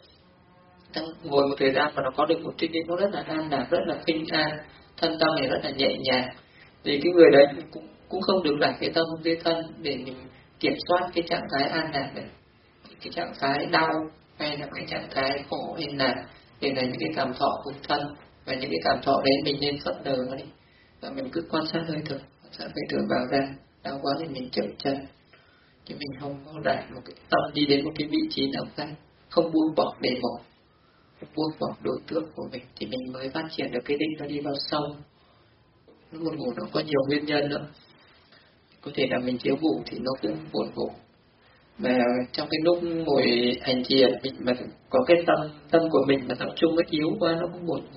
Ngồi một thời gian mà nó có được một trích định nó rất là an lạc, rất là khinh an, thân tâm này rất là nhẹ nhàng. Thì cái người đấy cũng không được lạc cái tâm cái thân để mình kiểm soát cái trạng thái an lạc này, cái trạng thái đau hay là cái trạng thái khổ hay là những cái cảm thọ của thân, và những cái cảm thọ đấy mình nên phớt lờ nó đi, và mình cứ quan sát hơi thở, vào ra, đau quá thì mình chậm chân, chứ mình không có đạt một cái tâm đi đến một cái vị trí nào khác, không buông bỏ đề mục, buông bỏ đối tượng của mình thì mình mới phát triển được cái định nó đi vào sâu. Lúc buồn ngủ nó có nhiều nguyên nhân nữa, có thể là mình thiếu ngủ thì nó cũng buồn ngủ, mà trong cái lúc ngồi hành thiền mình mà có cái tâm của mình mà tập trung nó yếu quá nó cũng buồn ngủ.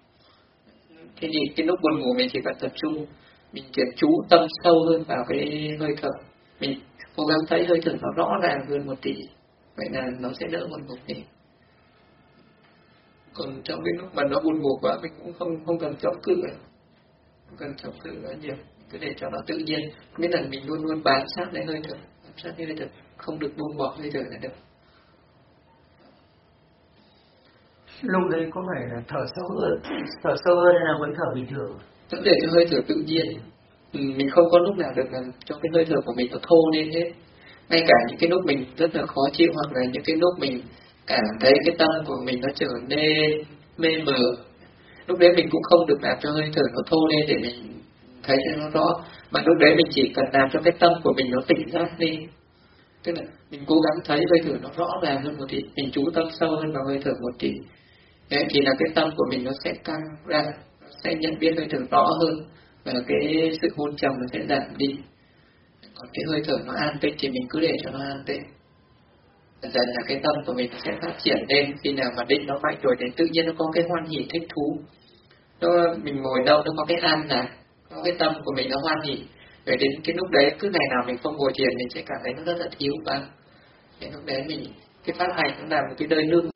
Thế thì cái lúc buồn ngủ mình chỉ cần tập trung, mình chỉ chú tâm sâu hơn vào cái hơi thở, mình cố gắng thấy hơi thở nó rõ ràng hơn một tí, vậy là nó sẽ đỡ buồn ngủ đi. Còn trong cái lúc mà nó buồn ngủ quá mình cũng không cần chống cự, không cần chống cự nó nhiều, cứ để cho nó tự nhiên, nghĩa là mình luôn luôn bám sát lấy hơi thở, bám sát lấy hơi thở, không được buông bỏ hơi thở là được. Lúc đấy có phải là thở sâu hơn hay là vẫn thở bình thường? Vẫn để cho hơi thở tự nhiên. Mình không có lúc nào được làm cho cái hơi thở của mình nó thô lên hết. Ngay cả những cái lúc mình rất là khó chịu, hoặc là những cái lúc mình cảm thấy cái tâm của mình nó trở nên mê mờ, lúc đấy mình cũng không được làm cho hơi thở nó thô lên để mình thấy cho nó rõ, mà lúc đấy mình chỉ cần làm cho cái tâm của mình nó tỉnh giác đi, tức là mình cố gắng thấy hơi thở nó rõ ràng hơn một tí, mình chú tâm sâu hơn vào hơi thở một tí. Đấy, thì là cái tâm của mình nó sẽ căng ra, nó sẽ nhận biết hơi thở rõ hơn, và cái sự hôn trầm nó sẽ giảm đi. Còn cái hơi thở nó an tĩnh thì mình cứ để cho nó an tĩnh. Dần dần là cái tâm của mình sẽ phát triển lên, khi nào mà định nó mạnh rồi thì tự nhiên nó có cái hoan hỉ thích thú. Mình ngồi đâu nó có cái an lạc, có cái tâm của mình nó hoan hỉ. Rồi đến cái lúc đấy cứ ngày nào mình không ngồi thiền mình sẽ cảm thấy nó rất là thiếu ba. Đến lúc đấy mình cái pháp hành cũng là một cái nơi nương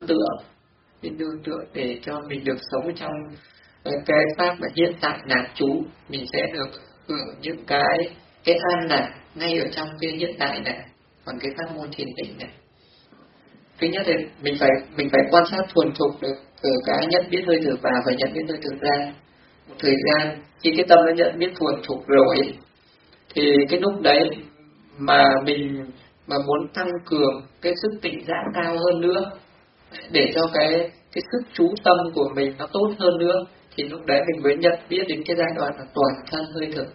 tựa để cho mình được sống trong cái pháp mà hiện tại lạc trú, mình sẽ được hưởng những cái an lạc ngay ở trong cái hiện tại này. Còn cái pháp môn thiền định này, thứ nhất là mình phải quan sát thuần thục được ở cái nhận biết hơi thở vào và nhận biết hơi thở ra. Một thời gian khi cái tâm nó nhận biết thuần thục rồi thì cái lúc đấy mà mình mà muốn tăng cường cái sức tỉnh giác cao hơn nữa, để cho cái sức chú tâm của mình nó tốt hơn nữa, thì lúc đấy mình mới nhận biết đến cái giai đoạn là toàn thân hơi thở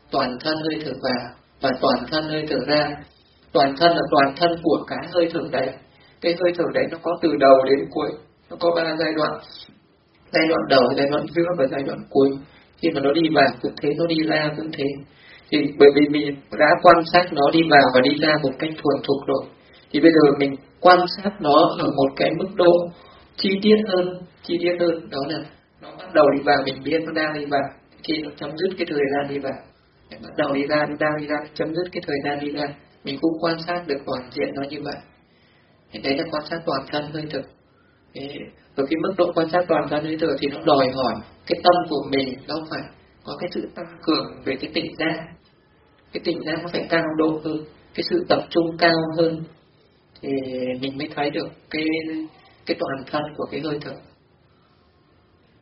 vào và toàn thân hơi thở ra. Toàn thân là toàn thân của cái hơi thở đấy. Cái hơi thở đấy nó có từ đầu đến cuối, nó có 3 giai đoạn. Giai đoạn đầu, giai đoạn giữa và giai đoạn cuối. Khi mà nó đi vào cũng thế, nó đi ra cũng thế. Thì bởi vì mình đã quan sát nó đi vào và đi ra một cách thuần thục rồi, thì bây giờ mình quan sát nó ở một cái mức độ chi tiết hơn, đó là nó bắt đầu đi vào mình biết nó đang đi vào, khi nó chấm dứt cái thời gian đi vào, bắt đầu đi ra, nó đang đi ra, chấm dứt cái thời gian đi ra, mình cũng quan sát được toàn diện nó như vậy. Thì đấy là quan sát toàn thân hơi thở. Ở cái mức độ quan sát toàn thân hơi thở thì nó đòi hỏi cái tâm của mình nó phải có cái sự tăng cường về cái tỉnh giác. Cái tỉnh giác nó phải cao độ hơn, cái sự tập trung cao hơn, thì mình mới thấy được cái toàn thân của cái hơi thở.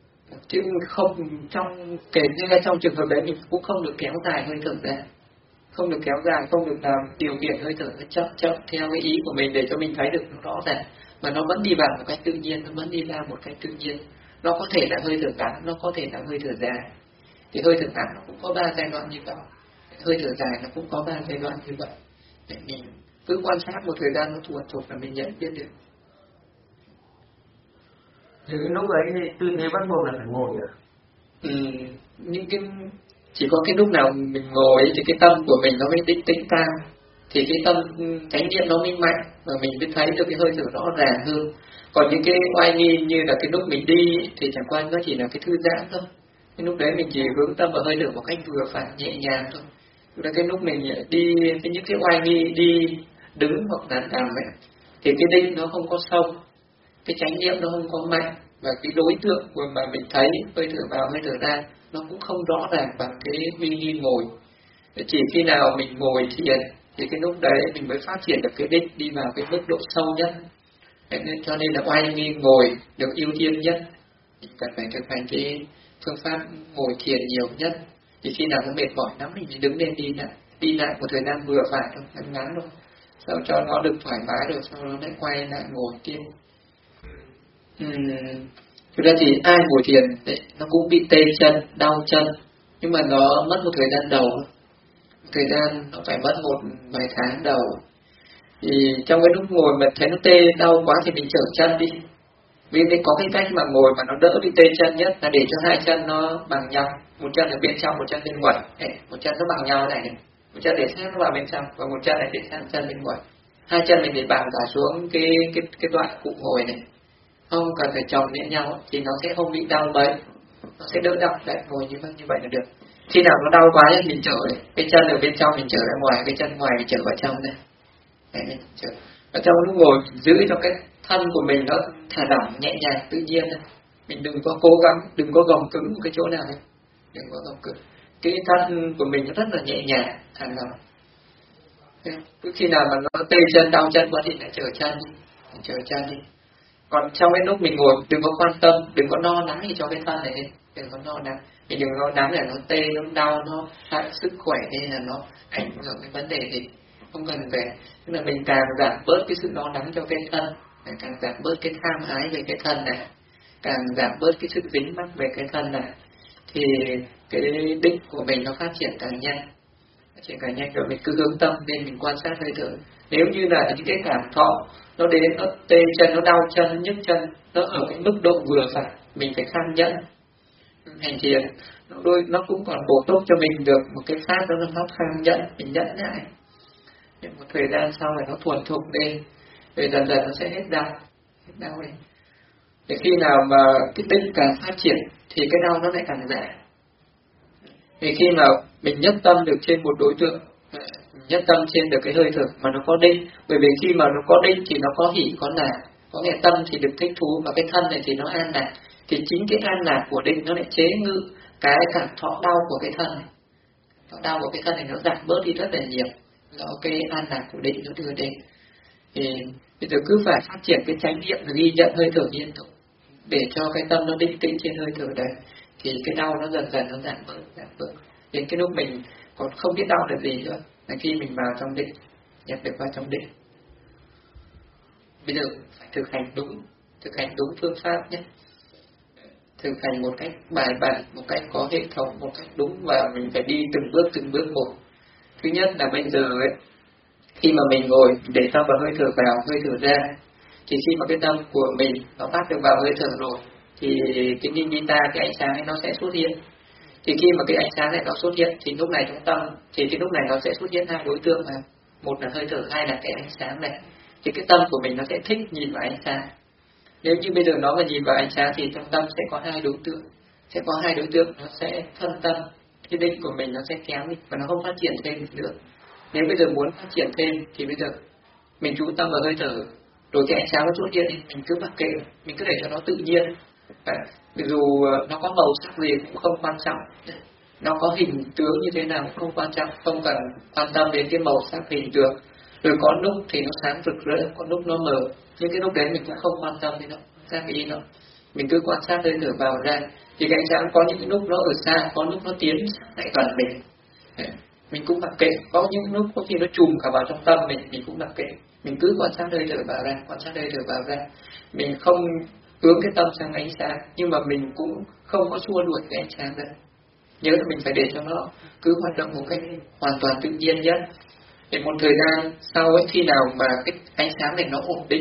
Chứ không trong trường hợp đấy mình cũng không được kéo dài hơi thở ra. không được kéo dài, không được làm điều khiển hơi thở nó chậm theo cái ý của mình để cho mình thấy được nó rõ ràng, mà nó vẫn đi vào một cách tự nhiên, nó vẫn đi ra một cách tự nhiên. Nó có thể là hơi thở ngắn, nó có thể là hơi thở dài. Thì hơi thở ngắn nó cũng có 3 giai đoạn như vậy, hơi thở dài nó cũng có 3 giai đoạn như vậy. Để mình cứ quan sát một thời gian nó thuần thục là mình nhận biết được. Thì cái lúc ấy thì tư thế bắt buộc là phải ngồi à? Những cái chỉ có cái lúc nào mình ngồi thì cái tâm của mình nó mới tĩnh cao, thì cái tâm chánh niệm nó mới mạnh và mình mới thấy được cái hơi thở rõ ràng hơn. Còn những cái oai nghi như là cái lúc mình đi thì chẳng qua nó chỉ là cái thư giãn thôi. Cái lúc đấy mình chỉ hướng tâm vào hơi thở một cách vừa phải, nhẹ nhàng thôi. Cái lúc mình đi những cái oai nghi đi đứng hoặc là nằm ấy, thì cái định nó không có sâu, cái chánh niệm nó không có mạnh, và cái đối tượng mà mình thấy hơi thở vào hơi thở ra nó cũng không rõ ràng bằng cái uy nghi ngồi. Chỉ khi nào mình ngồi thiền thì cái lúc đấy mình mới phát triển được cái định đi vào cái mức độ sâu nhất. Nên cho nên là oai nghi ngồi được ưu tiên nhất, mình cần phải thực hành cái phương pháp ngồi thiền nhiều nhất. Thì khi nào nó mệt mỏi lắm mình mới đứng lên đi lại một thời gian vừa phải thôi, ngắn thôi, sao cho nó được thoải mái rồi sau đó lại quay lại ngồi tiếp. Thực ra thì ai ngồi thiền nó cũng bị tê chân, đau chân, nhưng mà nó mất một thời gian đầu, thời gian nó phải mất một vài tháng đầu. Thì trong cái lúc ngồi mà thấy nó tê đau quá thì mình trở chân đi. Vì đây có cái cách mà ngồi mà nó đỡ bị tê chân nhất là để cho hai chân nó bằng nhau, một chân ở bên trong, một chân bên ngoài. Một chân nó bằng nhau này, một chân để sát vào bên trong và một chân này để sát chân bên ngoài. Hai chân mình để bằng cả xuống cái đoạn cụ ngồi này, không cần phải chồng lên nhau thì nó sẽ không bị đau mấy, nó sẽ đỡ đau. Đấy, ngồi như vậy là được. Khi nào nó đau quá thì mình trở cái chân ở bên trong mình trở ra ngoài, cái chân ngoài mình trở vào trong này. Đấy, mình trở ở trong lúc ngồi mình giữ cho cái thân của mình nó thả lỏng nhẹ nhàng tự nhiên này. Mình đừng có cố gắng, đừng có gồng cứng một cái chỗ nào hết, đừng có gồng cứng. Cái thân của mình nó rất là nhẹ nhàng, thả lỏng. Cứ khi nào mà nó tê chân, đau chân quá thì lại trở chân đi. Còn trong cái lúc mình ngồi đừng có quan tâm, đừng có lo lắng gì cho cái thân này hết, đừng có lo lắng. Mình đừng lo lắng là nó tê, nó đau, nó hại sức khỏe hay là nó ảnh hưởng cái vấn đề gì, không cần về. Tức là mình càng giảm bớt cái sự lo lắng cho cái thân, càng giảm bớt cái tham ái về cái thân này, càng giảm bớt cái sự dính mắc về cái thân này, thì cái định của mình nó phát triển càng nhanh. Rồi mình cứ hướng tâm nên mình quan sát hơi thở. Nếu như là những cái cảm thọ nó đến, nó tê chân, nó đau chân, nó nhức chân, nó ở cái mức độ vừa phải, mình phải kham nhẫn. Hành thiền nó cũng còn bổ túc cho mình được một cái pháp đó là nó kham nhẫn, mình nhẫn lại. Nhưng một thời gian sau này nó thuần thục lên, rồi dần dần nó sẽ hết đau đi. Để khi nào mà cái định càng phát triển thì cái đau nó lại càng giảm. Thì khi mà mình nhất tâm được trên một đối tượng, nhất tâm trên được cái hơi thở mà nó có định, bởi vì khi mà nó có định thì nó có hỷ có lạc, có nghĩa tâm thì được thích thú và cái thân này thì nó an lạc, thì chính cái an lạc của định nó lại chế ngự cái cảm thọ đau của cái thân này. Đau của cái thân này nó giảm bớt đi rất là nhiều do cái an lạc của định nó đưa đến. Thì bây giờ cứ phải phát triển cái chánh niệm và ghi nhận hơi thở liên tục để cho cái tâm nó định tĩnh trên hơi thở đấy, thì cái đau nó dần dần nó giảm bớt. Đến cái lúc mình còn không biết đau là gì nữa là khi mình vào trong định, nhập được vào trong định. Bây giờ phải thực hành đúng phương pháp nhé. Thực hành một cách bài bản, một cách có hệ thống, một cách đúng, và mình phải đi từng bước một. Thứ nhất là bây giờ ấy, khi mà mình ngồi để tâm vào hơi thở vào, hơi thở ra, thì khi mà cái tâm của mình nó bắt được vào hơi thở rồi, thì cái nimitta, cái ánh sáng ấy nó sẽ xuất hiện. Thì khi mà cái ánh sáng này nó xuất hiện thì lúc này trong tâm, thì cái lúc này nó sẽ xuất hiện hai đối tượng mà, một là hơi thở, hai là cái ánh sáng này. Thì cái tâm của mình nó sẽ thích nhìn vào ánh sáng. Nếu như bây giờ nó mà nhìn vào ánh sáng thì trong tâm sẽ có hai đối tượng, nó sẽ phân tâm, cái định của mình nó sẽ kém đi và nó không phát triển thêm nữa. Nếu bây giờ muốn phát triển thêm thì bây giờ mình chú tâm vào hơi thở, rồi cái ánh sáng nó xuất hiện thì mình cứ mặc kệ, mình cứ để cho nó tự nhiên. Mặc dù nó có màu sắc gì cũng không quan trọng, nó có hình tướng như thế nào cũng không quan trọng, không cần quan tâm đến cái màu sắc hình tướng. Rồi có lúc thì nó sáng rực rỡ, có lúc nó mờ, nhưng cái lúc đấy mình cũng không quan tâm đến nó, ra cái ý nó. Mình cứ quan sát hơi thở vào ra, thì cái ánh sáng có những lúc nó ở xa, có lúc nó tiến lại gần mình. mình cũng mặc kệ. Có những lúc có khi nó trùm cả vào trong tâm mình cũng mặc kệ. Mình cứ quan sát hơi thở vào ra, quan sát hơi thở vào ra. Mình không hướng cái tâm sang ánh sáng, nhưng mà mình cũng không có xua đuổi cái ánh sáng đấy. Nhớ là mình phải để cho nó cứ hoạt động một cách hoàn toàn tự nhiên nhất. Để một thời gian sau ấy, khi nào mà cái ánh sáng này nó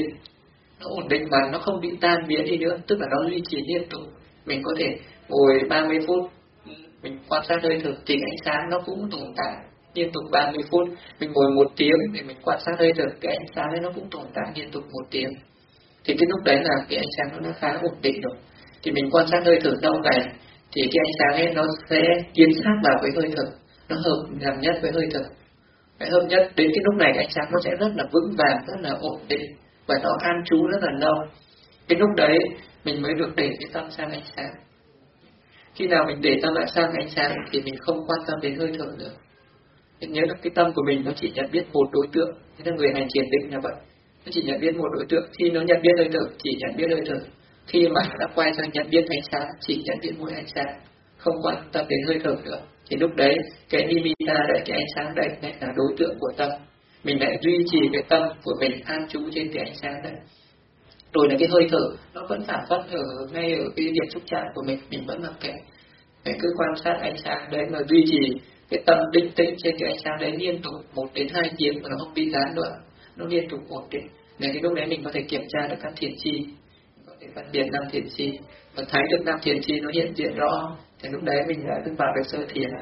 ổn định mà nó không bị tan biến đi nữa, tức là nó duy trì liên tục. Mình có thể ngồi 30 phút, mình quan sát hơi thở thì ánh sáng nó cũng tồn tại liên tục 30 phút. Mình ngồi 1 tiếng để mình quan sát hơi thở, cái ánh sáng ấy nó cũng tồn tại liên tục 1 tiếng. Thì cái lúc đấy là cái ánh sáng nó khá ổn định rồi. Thì mình quan sát hơi thở lâu ngày thì cái ánh sáng ấy nó sẽ tiến sát vào với hơi thở, nó hợp làm nhất với hơi thở. Cái hợp nhất đến cái lúc này cái ánh sáng nó sẽ rất là vững vàng, rất là ổn định và nó an trú rất là lâu. Cái lúc đấy mình mới được để cái tâm sang ánh sáng. Khi nào mình để tâm lại sang ánh sáng thì mình không quan tâm đến hơi thở nữa. Mình nhớ là cái tâm của mình nó chỉ nhận biết một đối tượng. Thế là người hành thiền định là vậy. Nó chỉ nhận biết một đối tượng. Khi nó nhận biết hơi thở, chỉ nhận biết hơi thở. Khi mà đã quay sang nhận biết ánh sáng, chỉ nhận biết mỗi ánh sáng, không quan tâm đến hơi thở nữa. Thì lúc đấy cái nimitta đấy, cái ánh sáng đấy lại là đối tượng của tâm. Mình lại duy trì cái tâm của mình an trú trên cái ánh sáng đấy. Rồi là cái hơi thở nó vẫn phản phất ở ngay ở cái điểm xúc chạm của mình vẫn mặc kệ. Mình cứ quan sát ánh sáng đấy mà duy trì cái tâm định tĩnh trên cái ánh sáng đấy liên tục 1 đến 2 tiếng mà nó không bị gián đoạn, nó liên tục ổn định. Nên cái lúc đấy mình có thể kiểm tra được các thiền chi, có thể phân biệt 5 thiền chi và thấy được 5 thiền chi nó hiện diện rõ. Thì lúc đấy mình đã bước vào được sơ thiền.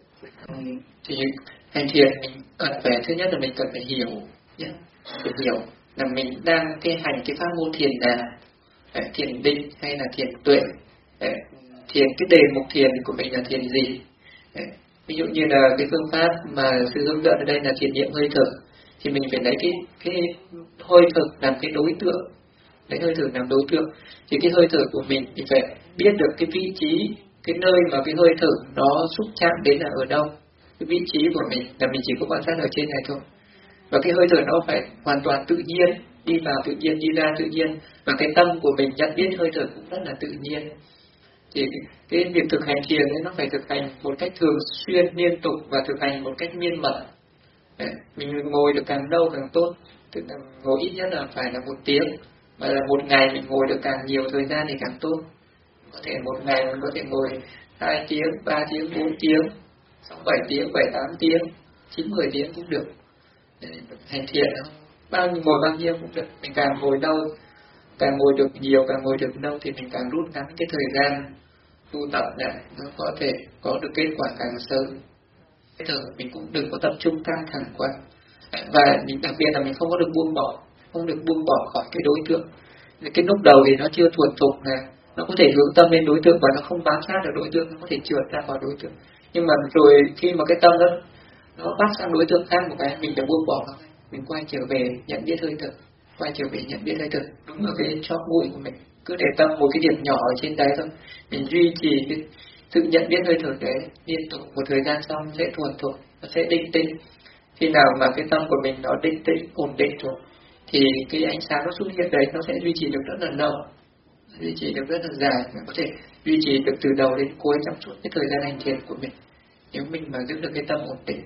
Thì hành thiền mình cần phải, thứ nhất là mình cần phải hiểu nhé, phải hiểu là mình đang hành cái pháp môn thiền nào, thiền định hay là thiền tuệ, thiền cái đề mục thiền của mình là thiền gì. Ví dụ như là cái phương pháp mà sư hướng dẫn ở đây là thiền niệm hơi thở, thì mình phải lấy cái hơi thở làm cái đối tượng, lấy hơi thở làm đối tượng. Thì cái hơi thở của mình thì phải biết được cái vị trí, cái nơi mà cái hơi thở nó xúc chạm đến là ở đâu. Cái vị trí của mình là mình chỉ có quan sát ở trên này thôi. Và cái hơi thở nó phải hoàn toàn tự nhiên, đi vào tự nhiên, đi ra tự nhiên. Và cái tâm của mình nhận biết hơi thở cũng rất là tự nhiên. Thì cái việc thực hành thiền ấy, nó phải thực hành một cách thường xuyên, liên tục và thực hành một cách miên mật. Mình ngồi được càng lâu càng tốt. Tức là ngồi ít nhất là phải là 1 tiếng. Mà là 1 ngày mình ngồi được càng nhiều thời gian thì càng tốt. Có thể 1 ngày mình có thể ngồi 2 tiếng, 3 tiếng, 4 tiếng, 6, 7 tiếng, 7, 8 tiếng, 9, 10 tiếng cũng được. Hành thiền ngồi bao nhiêu cũng được. Mình càng ngồi lâu, càng ngồi được nhiều, càng ngồi được lâu thì mình càng rút ngắn cái thời gian tu tập này, nó có thể có được kết quả càng sớm. Cái thở mình cũng đừng có tập trung căng thẳng quá. Và mình đặc biệt là mình không có được buông bỏ khỏi cái đối tượng. Cái lúc đầu thì nó chưa thuần thục này, nó có thể hướng tâm lên đối tượng và nó không bám sát được đối tượng, nó có thể trượt ra khỏi đối tượng. Nhưng mà rồi khi mà cái tâm nó bắt sang đối tượng khác một cái, mình đã buông bỏ nó, mình quay trở về nhận biết hơi thở, đúng ở cái chóp mũi của mình. Cứ để tâm một cái điểm nhỏ ở trên đấy thôi, mình duy trì cái sự nhận biết hơi thở đấy liên tục. Một thời gian sau sẽ thuần thục, nó sẽ định tĩnh. Khi nào mà cái tâm của mình nó định tĩnh, ổn định rồi thì cái ánh sáng nó xuất hiện đấy nó sẽ duy trì được rất là lâu, duy trì được rất là dài, mình có thể duy trì được từ đầu đến cuối trong suốt cái thời gian hành thiền của mình, nếu mình mà giữ được cái tâm ổn định.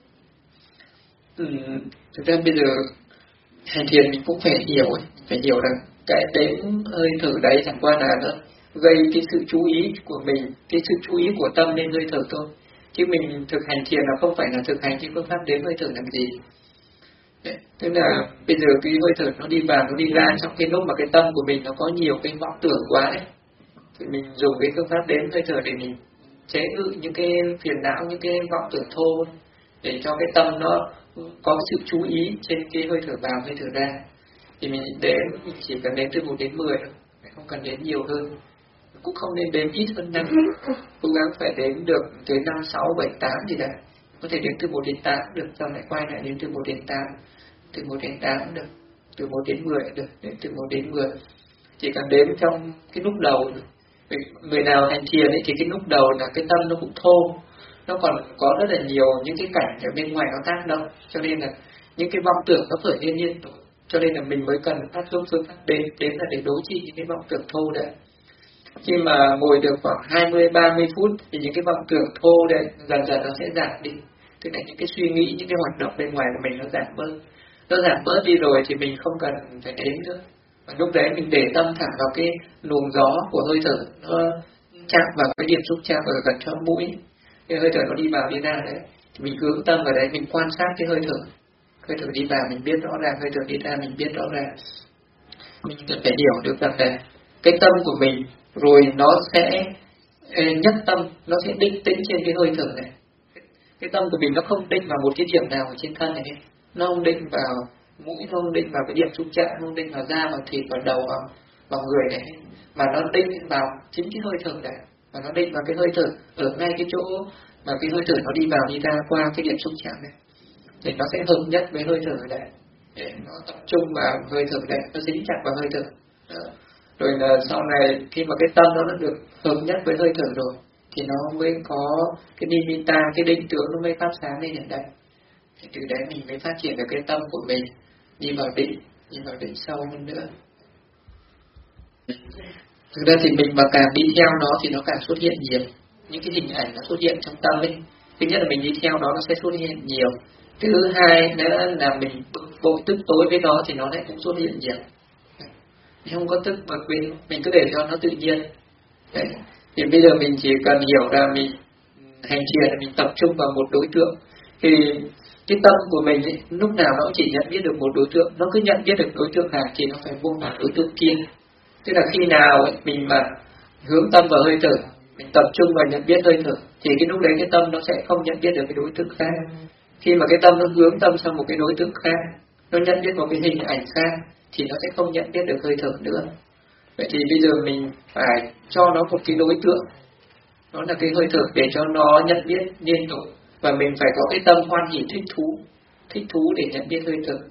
Thực ra bây giờ hành thiền mình cũng phải hiểu là cái đếm hơi thở đấy chẳng qua là nó gây cái sự chú ý của mình, cái sự chú ý của tâm lên hơi thở thôi. Chứ mình thực hành thiền là không phải là thực hành cái phương pháp đếm hơi thở làm gì. Tức là bây giờ cái hơi thở nó đi vào, nó đi ra, trong cái lúc mà cái tâm của mình nó có nhiều cái vọng tưởng quá ấy, thì mình dùng cái phương pháp đếm hơi thở để mình chế ngự những cái phiền não, những cái vọng tưởng thô, để cho cái tâm nó có sự chú ý trên cái hơi thở vào, hơi thở ra. Thì mình chỉ cần đếm từ 1 đến 10 thôi, không cần đếm nhiều hơn, cũng không nên đếm ít hơn 5, cố gắng phải đếm được tới 5, 6, 7, 8 gì đấy. Có thể đếm từ 1 đến 8 được, xong lại quay lại đếm từ 1 đến 8, từ 1 đến 8 được, từ 1 đến 10 được, từ 1 đến 10. Chỉ cần đếm trong cái lúc đầu. Người nào hành thiền ấy thì cái lúc đầu là cái tâm nó cũng thô, nó còn có rất là nhiều những cái cảnh ở bên ngoài nó tác động, cho nên là những cái vọng tưởng nó khởi lên liên tục, cho nên là mình mới cần phát dụng phương pháp đếm là để đối trị những cái vọng tưởng thô đấy. Khi mà ngồi được khoảng 20-30 phút thì những cái vọng tưởng thô đấy dần dần nó sẽ giảm đi. tức là những cái suy nghĩ, những cái hoạt động bên ngoài của mình nó giảm bớt. Nó giảm bớt đi rồi thì mình không cần phải đếm nữa. Và lúc đấy mình để tâm thẳng vào cái luồng gió của hơi thở, nó chạm vào cái điểm xúc chạm ở gần chóp mũi, cái hơi thở nó đi vào đi ra đấy, thì mình cứ hướng tâm vào đấy, mình quan sát cái hơi thở. Hơi thở đi vào mình biết rõ ràng, hơi thở đi ra mình biết rõ ràng. Mình cần phải hiểu được rằng là cái tâm của mình rồi nó sẽ nhất tâm, nó sẽ định tĩnh trên cái hơi thở này. Cái tâm của mình nó không định vào một cái điểm nào ở trên thân này, nó không định vào mũi, nó không định vào cái điểm xúc chạm, nó không định vào da, vào thịt, vào đầu, vào người này, mà nó định vào chính cái hơi thở này, và nó định vào cái hơi thở ở ngay cái chỗ mà cái hơi thở nó đi vào đi ra qua cái điểm xúc chạm này, thì nó sẽ hợp nhất với hơi thở này, để nó tập trung vào hơi thở này, nó dính chặt vào hơi thở. Đó. Rồi là sau này khi mà cái tâm nó đã được hợp nhất với hơi thở rồi, thì nó mới có cái nimitta, cái định tướng nó mới phát sáng lên hiện đây. Thì từ đấy mình mới phát triển được cái tâm của mình đi vào định sâu hơn nữa. Thực ra thì mình mà càng đi theo nó thì nó càng xuất hiện nhiều những cái hình ảnh nó xuất hiện trong tâm ấy. Thứ nhất là mình đi theo nó sẽ xuất hiện nhiều. Thứ hai nữa là mình vội tức tối với nó thì nó lại cũng xuất hiện nhiều. Mình không có tức mà mình cứ để cho nó tự nhiên. Đấy. Thì bây giờ mình chỉ cần hiểu là mình hành thiền là mình tập trung vào một đối tượng. Thì cái tâm của mình ấy, lúc nào nó chỉ nhận biết được một đối tượng, nó cứ nhận biết được đối tượng nào thì nó phải buông bỏ đối tượng kia. Tức là khi nào ấy, mình mà hướng tâm vào hơi thở, mình tập trung vào nhận biết hơi thở, thì cái lúc đấy cái tâm nó sẽ không nhận biết được cái đối tượng khác. Khi mà cái tâm nó hướng tâm sang một cái đối tượng khác, nó nhận biết một cái hình ảnh khác, thì nó sẽ không nhận biết được hơi thở nữa. Vậy thì bây giờ mình phải cho nó một cái đối tượng, đó là cái hơi thở, để cho nó nhận biết liên tục. Và mình phải có cái tâm hoan hỷ thích thú để nhận biết hơi thở.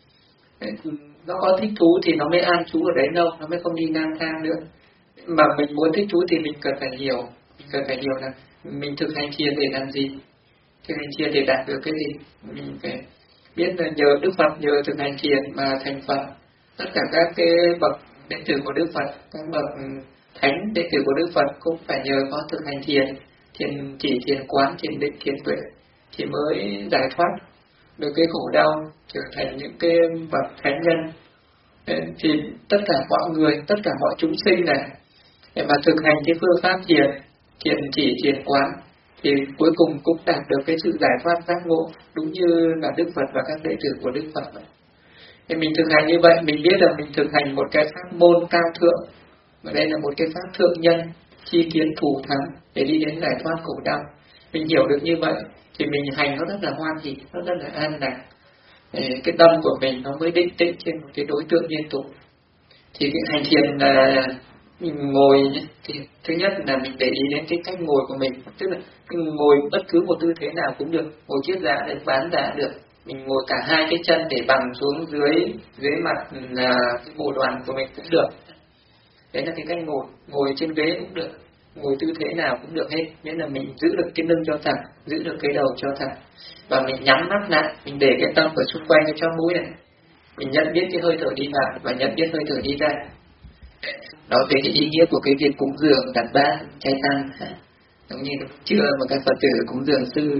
Nó có thích thú thì nó mới an trú ở đấy đâu, nó mới không đi lang thang nữa. Mà mình muốn thích thú thì mình cần phải hiểu là mình thực hành thiền để làm gì, thực hành thiền để đạt được cái gì. Mình phải biết là nhờ Đức Phật, nhờ thực hành thiền mà thành Phật. Tất cả các cái bậc đệ tử của Đức Phật, các bậc thánh đệ tử của Đức Phật cũng phải nhờ có thực hành thiền chỉ, thiền quán, thiền định, thiền tuệ thì mới giải thoát được cái khổ đau, trở thành những cái bậc thánh nhân. Thì tất cả mọi người, tất cả mọi chúng sinh này, để mà thực hành cái phương pháp thiền chỉ, thiền quán, thì cuối cùng cũng đạt được cái sự giải thoát giác ngộ, đúng như là Đức Phật và các đệ tử của Đức Phật vậy. Thì mình thực hành như vậy, mình biết là mình thực hành một cái pháp môn cao thượng, và đây là một cái pháp thượng nhân, chi kiến thủ thắng để đi đến giải thoát khổ đau. Mình hiểu được như vậy thì mình hành nó rất là hoan hỷ, nó rất là an lạc. Cái tâm của mình nó mới định tĩnh trên một cái đối tượng liên tục. Thì cái hành thiền là mình ngồi, thì thứ nhất là mình để ý đến cái cách ngồi của mình, tức là ngồi bất cứ một tư thế nào cũng được, ngồi chiết dạ được, bán dạ được, mình ngồi cả hai cái chân để bằng xuống dưới mặt là cái bộ đoàn của mình cũng được. Đấy là cái cách ngồi trên ghế cũng được, ngồi tư thế nào cũng được hết, miễn là mình giữ được cái lưng cho thẳng, giữ được cái đầu cho thẳng, và mình nhắm mắt lại, mình để cái tâm ở xung quanh cái chóp mũi này, mình nhận biết cái hơi thở đi vào và nhận biết hơi thở đi ra. Đó về cái ý nghĩa của cái việc cúng dường đặt bát chay tăng, giống như trưa mà các Phật tử cúng dường sư.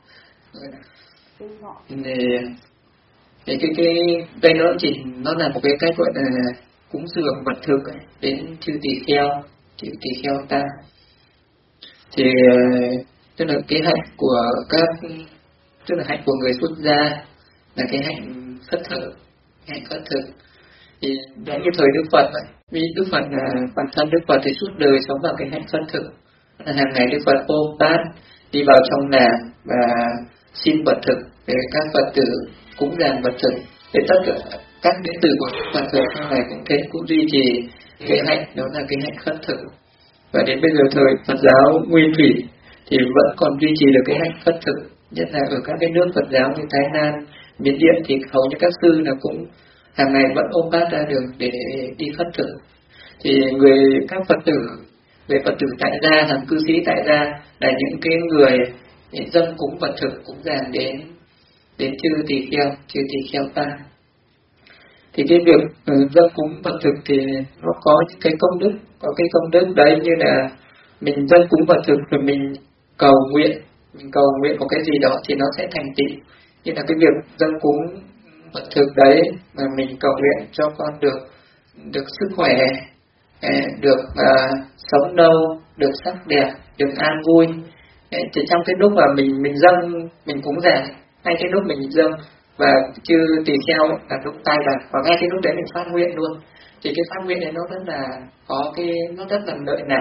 Thì cái đây nó là một cái cách gọi là cúng dường vật thực đến chư tỳ kheo ta. Thì tức là cái hạnh của tức là hạnh của người xuất gia là cái hạnh khất thực. Thì giống như thời Đức Phật vậy, vì Đức Phật là bản thân Đức Phật thì suốt đời sống vào cái hạnh khất thực. Hàng ngày Đức Phật ôm bát đi vào trong làng và xin vật thực để các Phật tử cúng dường vật thực. Để tất cả các đệ tử của Đức Phật thời sau này cũng thế, cũng duy trì cái hạnh, đó là cái hạnh khất thực. Và đến bây giờ thời Phật giáo Nguyên Thủy thì vẫn còn duy trì được cái hạnh khất thực, nhất là ở các cái nước Phật giáo như Thái Lan, Miến Điện thì hầu như các sư là cũng hàng ngày vẫn ôm bát ra đường để đi khất thực. Thì các Phật tử, về Phật tử tại gia, làm cư sĩ tại gia là những cái người dâng cúng vật thực cũng dàn đến chư tỳ kheo ta. Thì cái việc dâng cúng vật thực thì nó có những cái công đức, đấy như là mình dâng cúng vật thực rồi mình cầu nguyện mình cầu nguyện một cái gì đó thì nó sẽ thành tựu. Như là cái việc dâng cúng vật thực đấy mà mình cầu nguyện cho con được sức khỏe, được sống lâu, được sắc đẹp, được an vui. Thì trong cái lúc mà mình dâng, mình cúng dường, ngay cái lúc mình dâng và chư tỳ kheo là lúc tay bạc, và ngay cái lúc đấy mình phát nguyện luôn, thì cái phát nguyện này nó rất là có nó rất là lợi nả.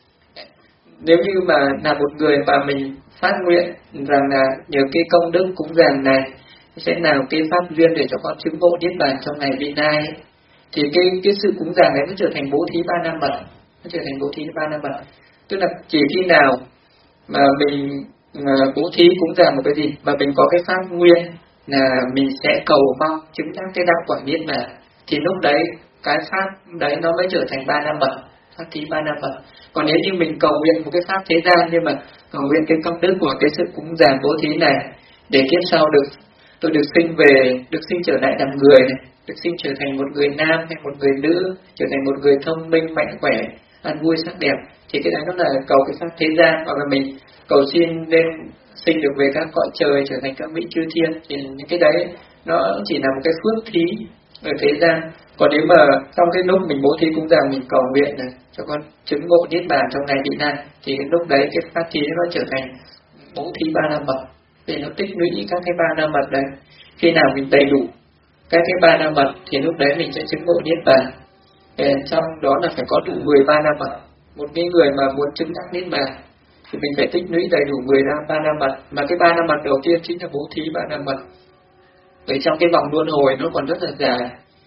Nếu như mà là một người mà mình phát nguyện rằng là nhờ cái công đức cúng dường này sẽ làm cái pháp duyên để cho con chứng ngộ niết bàn trong ngày vị lai, thì cái sự cúng dường này nó trở thành bố thí ba la mật, nó trở thành bố thí ba la mật. Tức là chỉ khi nào mà mình bố thí cúng dường một cái gì mà mình có cái pháp nguyện là mình sẽ cầu mong chứng đắc cái đạo quả niết bàn, thì lúc đấy cái pháp đấy nó mới trở thành ba la mật, pháp thí ba la mật. Còn nếu như mình cầu nguyện một cái pháp thế gian, nhưng mà cầu nguyện cái công đức của cái sự cúng dường bố thí này để kiếp sau tôi được sinh trở lại làm người này, được sinh trở thành một người nam hay một người nữ, trở thành một người thông minh mạnh khỏe, ăn vui sắc đẹp, thì cái đấy nó là cầu cái pháp thế gian. Hoặc là mình cầu xin nên sinh được về các cõi trời, trở thành các vị chư thiên, thì những cái đấy nó chỉ là một cái phước thí ở thế gian. Còn nếu mà trong cái lúc mình bố thí cúng dường mình cầu nguyện này cho con chứng ngộ niết bàn trong ngày vị lai, thì lúc đấy cái pháp thí nó trở thành bố thí ba la mật, để nó tích lũy các cái ba la mật đấy. Khi nào mình đầy đủ các cái ba la mật thì lúc đấy mình sẽ chứng ngộ niết bàn. Trong đó là phải có đủ 10 ba la mật. Một cái người mà muốn chứng đắc niết bàn thì mình phải tích lũy đầy đủ 10 ba la mật. Mà cái ba la mật đầu tiên chính là bố thí ba la mật. Bởi trong cái vòng luân hồi nó còn rất là dài,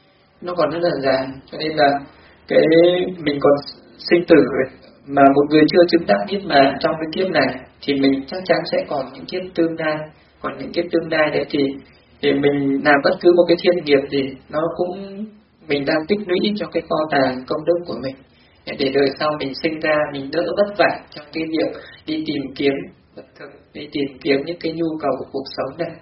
cho nên là mình còn sinh tử, mà một người chưa chứng đắc niết bàn trong cái kiếp này thì mình chắc chắn sẽ còn những kiếp tương lai. Còn những kiếp tương lai đấy thì mình làm bất cứ một cái thiên nghiệp gì nó cũng mình đang tích lũy cho cái kho tàng công đức của mình, để đời sau mình sinh ra mình đỡ vất vả trong cái việc đi tìm kiếm vật thực, đi tìm kiếm những cái nhu cầu của cuộc sống này.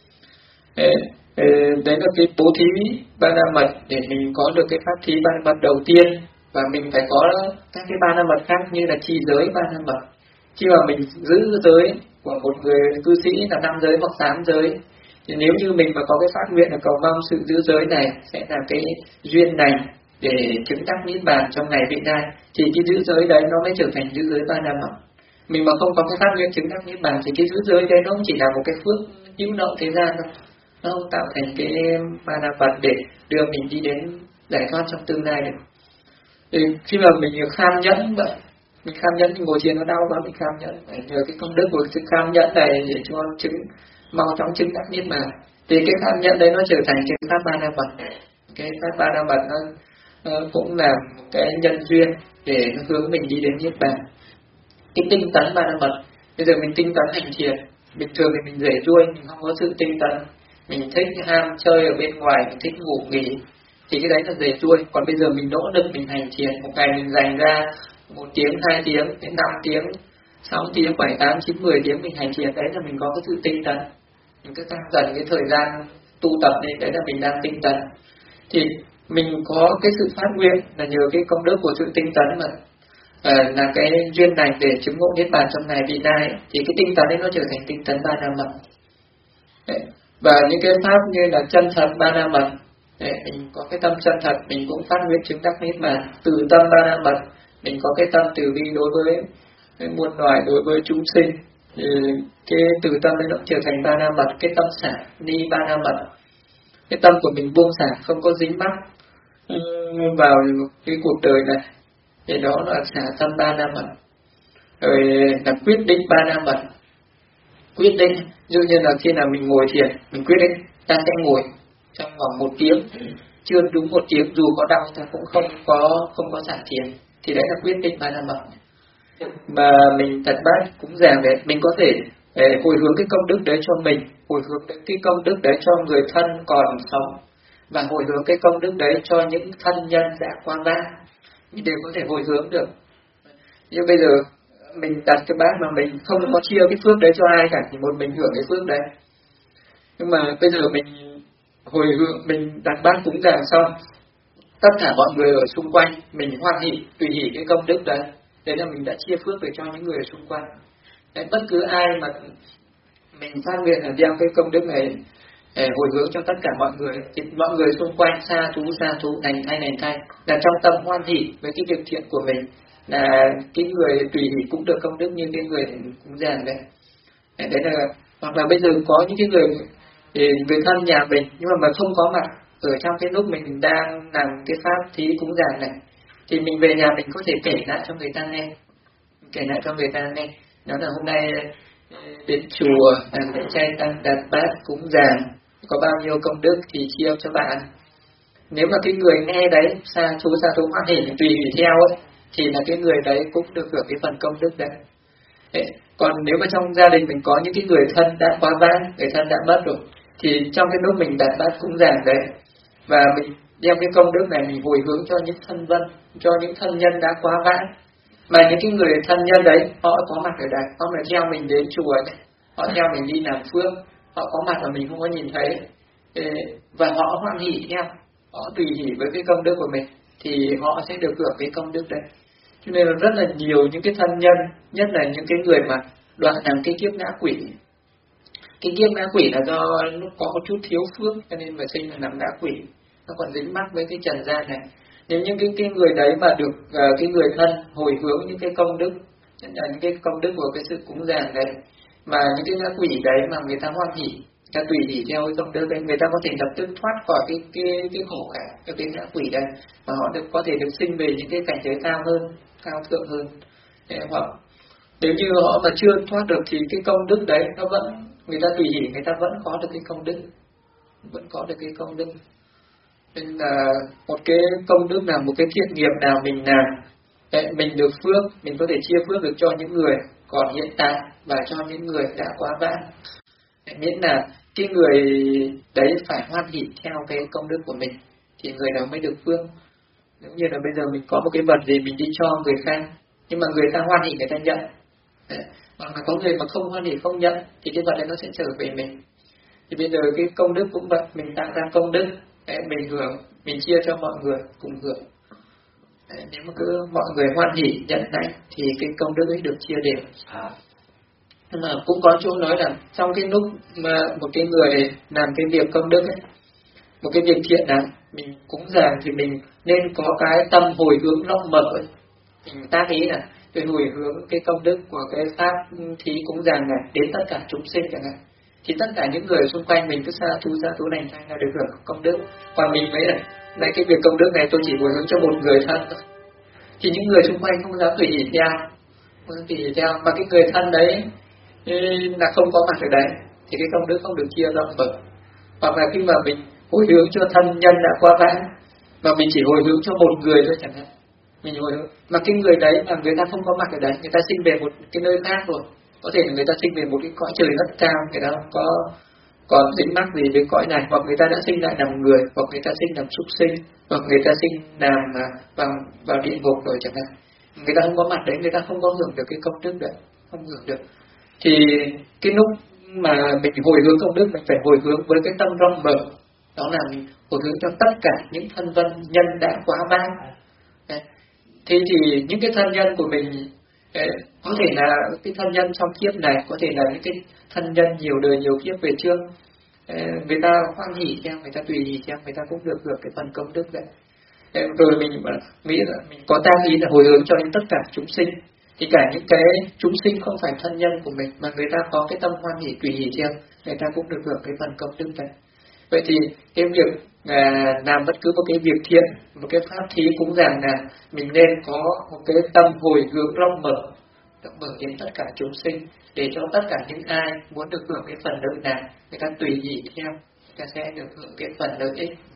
Đấy là cái bố thí ba la mật để mình có được cái pháp thí ba la mật đầu tiên. Và mình phải có các cái ba la mật khác như là trì giới ba la mật. Khi mà mình giữ giới của một người cư sĩ là 5 giới hoặc 8 giới, thì nếu như mình mà có cái phát nguyện là cầu mong sự giữ giới này sẽ là cái duyên lành để chứng đắc niết bàn trong ngày vị lai, thì cái giữ giới đấy nó mới trở thành giữ giới ba la mật. Mình mà không có cái phát nguyện chứng đắc niết bàn thì cái giữ giới đấy nó cũng chỉ là một cái phước hữu lậu thế gian thôi, nó không tạo thành cái ba la mật để đưa mình đi đến giải thoát trong tương lai được. Thì khi mà mình kham nhẫn vậy, mình kham nhẫn thì ngồi thiền nó đau quá, mình kham nhẫn nhờ cái công đức của sự kham nhẫn này để cho mau chóng chứng đắc niết bàn, thì cái kham nhẫn đấy nó trở thành cái pháp ba la mật. Cái pháp ba la mật nó cũng là cái nhân duyên để nó hướng mình đi đến niết bàn. Cái tinh tấn ba la mật, bây giờ mình tinh tấn hành thiền, bình thường thì mình rể ruôi, mình không có sự tinh tấn, mình thích ham chơi ở bên ngoài, mình thích ngủ nghỉ, thì cái đấy là rể ruôi. Còn bây giờ mình nỗ lực mình hành thiền, một ngày mình dành ra 1 tiếng, 2 tiếng, đến 5 tiếng, 6 tiếng, 7, 8, 9, 10 tiếng mình hành thiền, đấy là mình có cái sự tinh tấn. Mình cứ tăng dần cái thời gian tu tập lên, đấy là mình đang tinh tấn. Thì mình có cái sự phát nguyện là nhờ cái công đức của sự tinh tấn mà là cái duyên lành để chứng ngộ niết bàn trong ngày vị lai, thì cái tinh tấn ấy nó trở thành tinh tấn ba la mật. Và những cái pháp như là chân thật ba la mật, mình có cái tâm chân thật, mình cũng phát nguyện chứng đắc niết bàn. Từ tâm ba la mật, mình có cái tâm từ bi đối với muôn loài, đối với chúng sinh, thì cái từ tâm ấy nó trở thành ba la mật. Cái tâm xả ni ba la mật, cái tâm của mình buông xả, không có dính mắc vào cái cuộc đời này, thì đó là xả tâm ba la mật. Rồi là quyết định ba la mật. Quyết định, dụ như là khi nào mình ngồi thiền, mình quyết định ta sẽ ngồi trong vòng 1 tiếng, chưa đúng 1 tiếng dù có đau ta cũng không có xả thiền, thì đấy là quyết định ba la mật. Mà mình tật bát cũng giảng đấy, mình có thể hồi hướng cái công đức đấy cho mình, hồi hướng cái công đức đấy cho người thân còn sống, và hồi hướng cái công đức đấy cho những thân nhân đã qua ba, mình đều có thể hồi hướng được. Nhưng bây giờ mình đặt cái bát mà mình không có chia cái phước đấy cho ai cả, thì một mình hưởng cái phước đấy. Nhưng mà bây giờ mình hồi hướng, mình đặt bát cúng dường xong, tất cả mọi người ở xung quanh mình hoan hỷ, tùy hỷ cái công đức đấy, đấy là mình đã chia phước về cho những người ở xung quanh. Bất cứ ai mà mình phát nguyện là gieo cái công đức này hồi hướng cho tất cả mọi người, thì mọi người xung quanh sa thú thành thay là trong tâm hoan hỷ với cái việc thiện của mình, là cái người tùy hỷ cũng được công đức như cái người cúng dường đấy. Đấy là hoặc là bây giờ có những cái người thân nhà mình nhưng mà không có mặt ở trong cái lúc mình đang làm cái pháp thí cúng dường này, thì mình về nhà mình có thể kể lại cho người ta nghe, đó là hôm nay đến chùa làm lễ chay tăng đặt bát cúng dường có bao nhiêu công đức thì chia cho bạn. Nếu mà cái người nghe đấy sa thú hoan hỷ tùy hỷ theo ấy, thì là cái người đấy cũng được hưởng cái phần công đức đấy. Còn nếu mà trong gia đình mình có những cái người thân đã quá vãng, người thân đã mất rồi, thì trong cái lúc mình đặt bát cúng dường đấy và mình đem cái công đức này mình hồi hướng cho những thân vân, cho những thân nhân đã quá vãng, mà những cái người thân nhân đấy họ có mặt ở đây, họ mà theo mình đến chùa này, họ theo mình đi làm phước, họ có mặt mà mình không có nhìn thấy, và họ hoan hỷ theo, họ tùy hỷ với cái công đức của mình, thì họ sẽ được hưởng cái công đức đấy. Cho nên là rất là nhiều những cái thân nhân, nhất là những cái người mà đoạn làm cái kiếp ngã quỷ. Cái kiếp ngã quỷ là do nó có một chút thiếu phước cho nên mà sinh là làm ngã quỷ, nó còn dính mắc với cái trần gian này. Nếu những cái người đấy mà được cái người thân hồi hướng những cái công đức, những cái công đức của cái sự cúng dường đấy, mà những cái ngã quỷ đấy mà người ta hoan hỷ, người ta tùy hỷ theo cái công đức đấy, người ta có thể lập tức thoát khỏi cái khổ cả cái ngã quỷ đây, mà họ có thể được sinh về những cái cảnh giới cao hơn, cao thượng hơn. Hoặc nếu như họ mà chưa thoát được thì cái công đức đấy nó vẫn, người ta tùy hỷ, người ta vẫn có được cái công đức, nên là một cái công đức nào, một cái thiện nghiệp nào mình làm, mình được phước, mình có thể chia phước được cho những người còn hiện tại và cho những người đã quá vãng. Miễn là cái người đấy phải hoan hỷ theo cái công đức của mình thì người đó mới được phước. Giống như là bây giờ mình có một cái vật gì mình đi cho người khác, nhưng mà người ta hoan hỷ người ta nhận, hoặc là có người mà không hoan hỷ không nhận thì cái vật đấy nó sẽ trở về mình. Thì bây giờ cái công đức cũng vậy, mình tạo ra công đức, mình hưởng, mình chia cho mọi người cùng hưởng. Nếu mà cứ mọi người hoan hỷ nhận lãnh thì cái công đức ấy được chia đều. Nhưng mà cũng có chỗ nói là trong cái lúc mà một cái người làm cái việc công đức ấy, một cái việc thiện là mình cúng dường thì mình nên có cái tâm hồi hướng rộng mở ấy. Mình tác ý là tôi hồi hướng cái công đức của cái pháp thí cúng dường này đến tất cả chúng sinh chẳng hạn, thì tất cả những người xung quanh mình cứ sa thú này là được hưởng công đức. Còn mình mới là cái việc công đức này tôi chỉ hồi hướng cho một người thân thôi, thì những người xung quanh không dám tùy hỷ theo, mà cái người thân đấy là không có mặt ở đấy thì cái công đức không được chia rộng mở. Hoặc là khi mà mình hồi hướng cho thân nhân đã qua vãng mà mình chỉ hồi hướng cho một người thôi chẳng hạn, mình hồi hướng mà cái người đấy mà người ta không có mặt ở đấy, người ta sinh về một cái nơi khác rồi, có thể là người ta sinh về một cái cõi trời rất cao, người ta không có còn dính mắc gì với cõi này, hoặc người ta đã sinh lại làm người, hoặc người ta sinh làm súc sinh, hoặc người ta sinh làm vào địa ngục rồi chẳng hạn, người ta không có mặt đấy, người ta không có hưởng được cái công đức đấy, không hưởng được. Thì cái lúc mà mình hồi hướng công đức, mình phải hồi hướng với cái tâm rộng mở, đó là mình hồi hướng cho tất cả những thân vân nhân đã quá vãng. Thế thì những cái thân nhân của mình có thể là cái thân nhân trong kiếp này, có thể là những cái thân nhân nhiều đời nhiều kiếp về trước, người ta hoan hỷ theo, người ta tùy hỷ theo, người ta cũng được hưởng cái phần công đức đấy. Rồi mình nghĩ là mình có tác ý là hồi hướng cho đến tất cả chúng sinh, thì cả những cái chúng sinh không phải thân nhân của mình mà người ta có cái tâm hoan hỷ tùy hỷ theo, người ta cũng được hưởng cái phần công đức đấy. Vậy thì cái việc làm bất cứ một cái việc thiện, một cái pháp thí cúng dường nào, mình nên có một cái tâm hồi hướng rộng mở đến tất cả chúng sinh, để cho tất cả những ai muốn được hưởng cái phần lợi nào, người ta tùy hỷ theo, người ta sẽ được hưởng cái phần lợi ích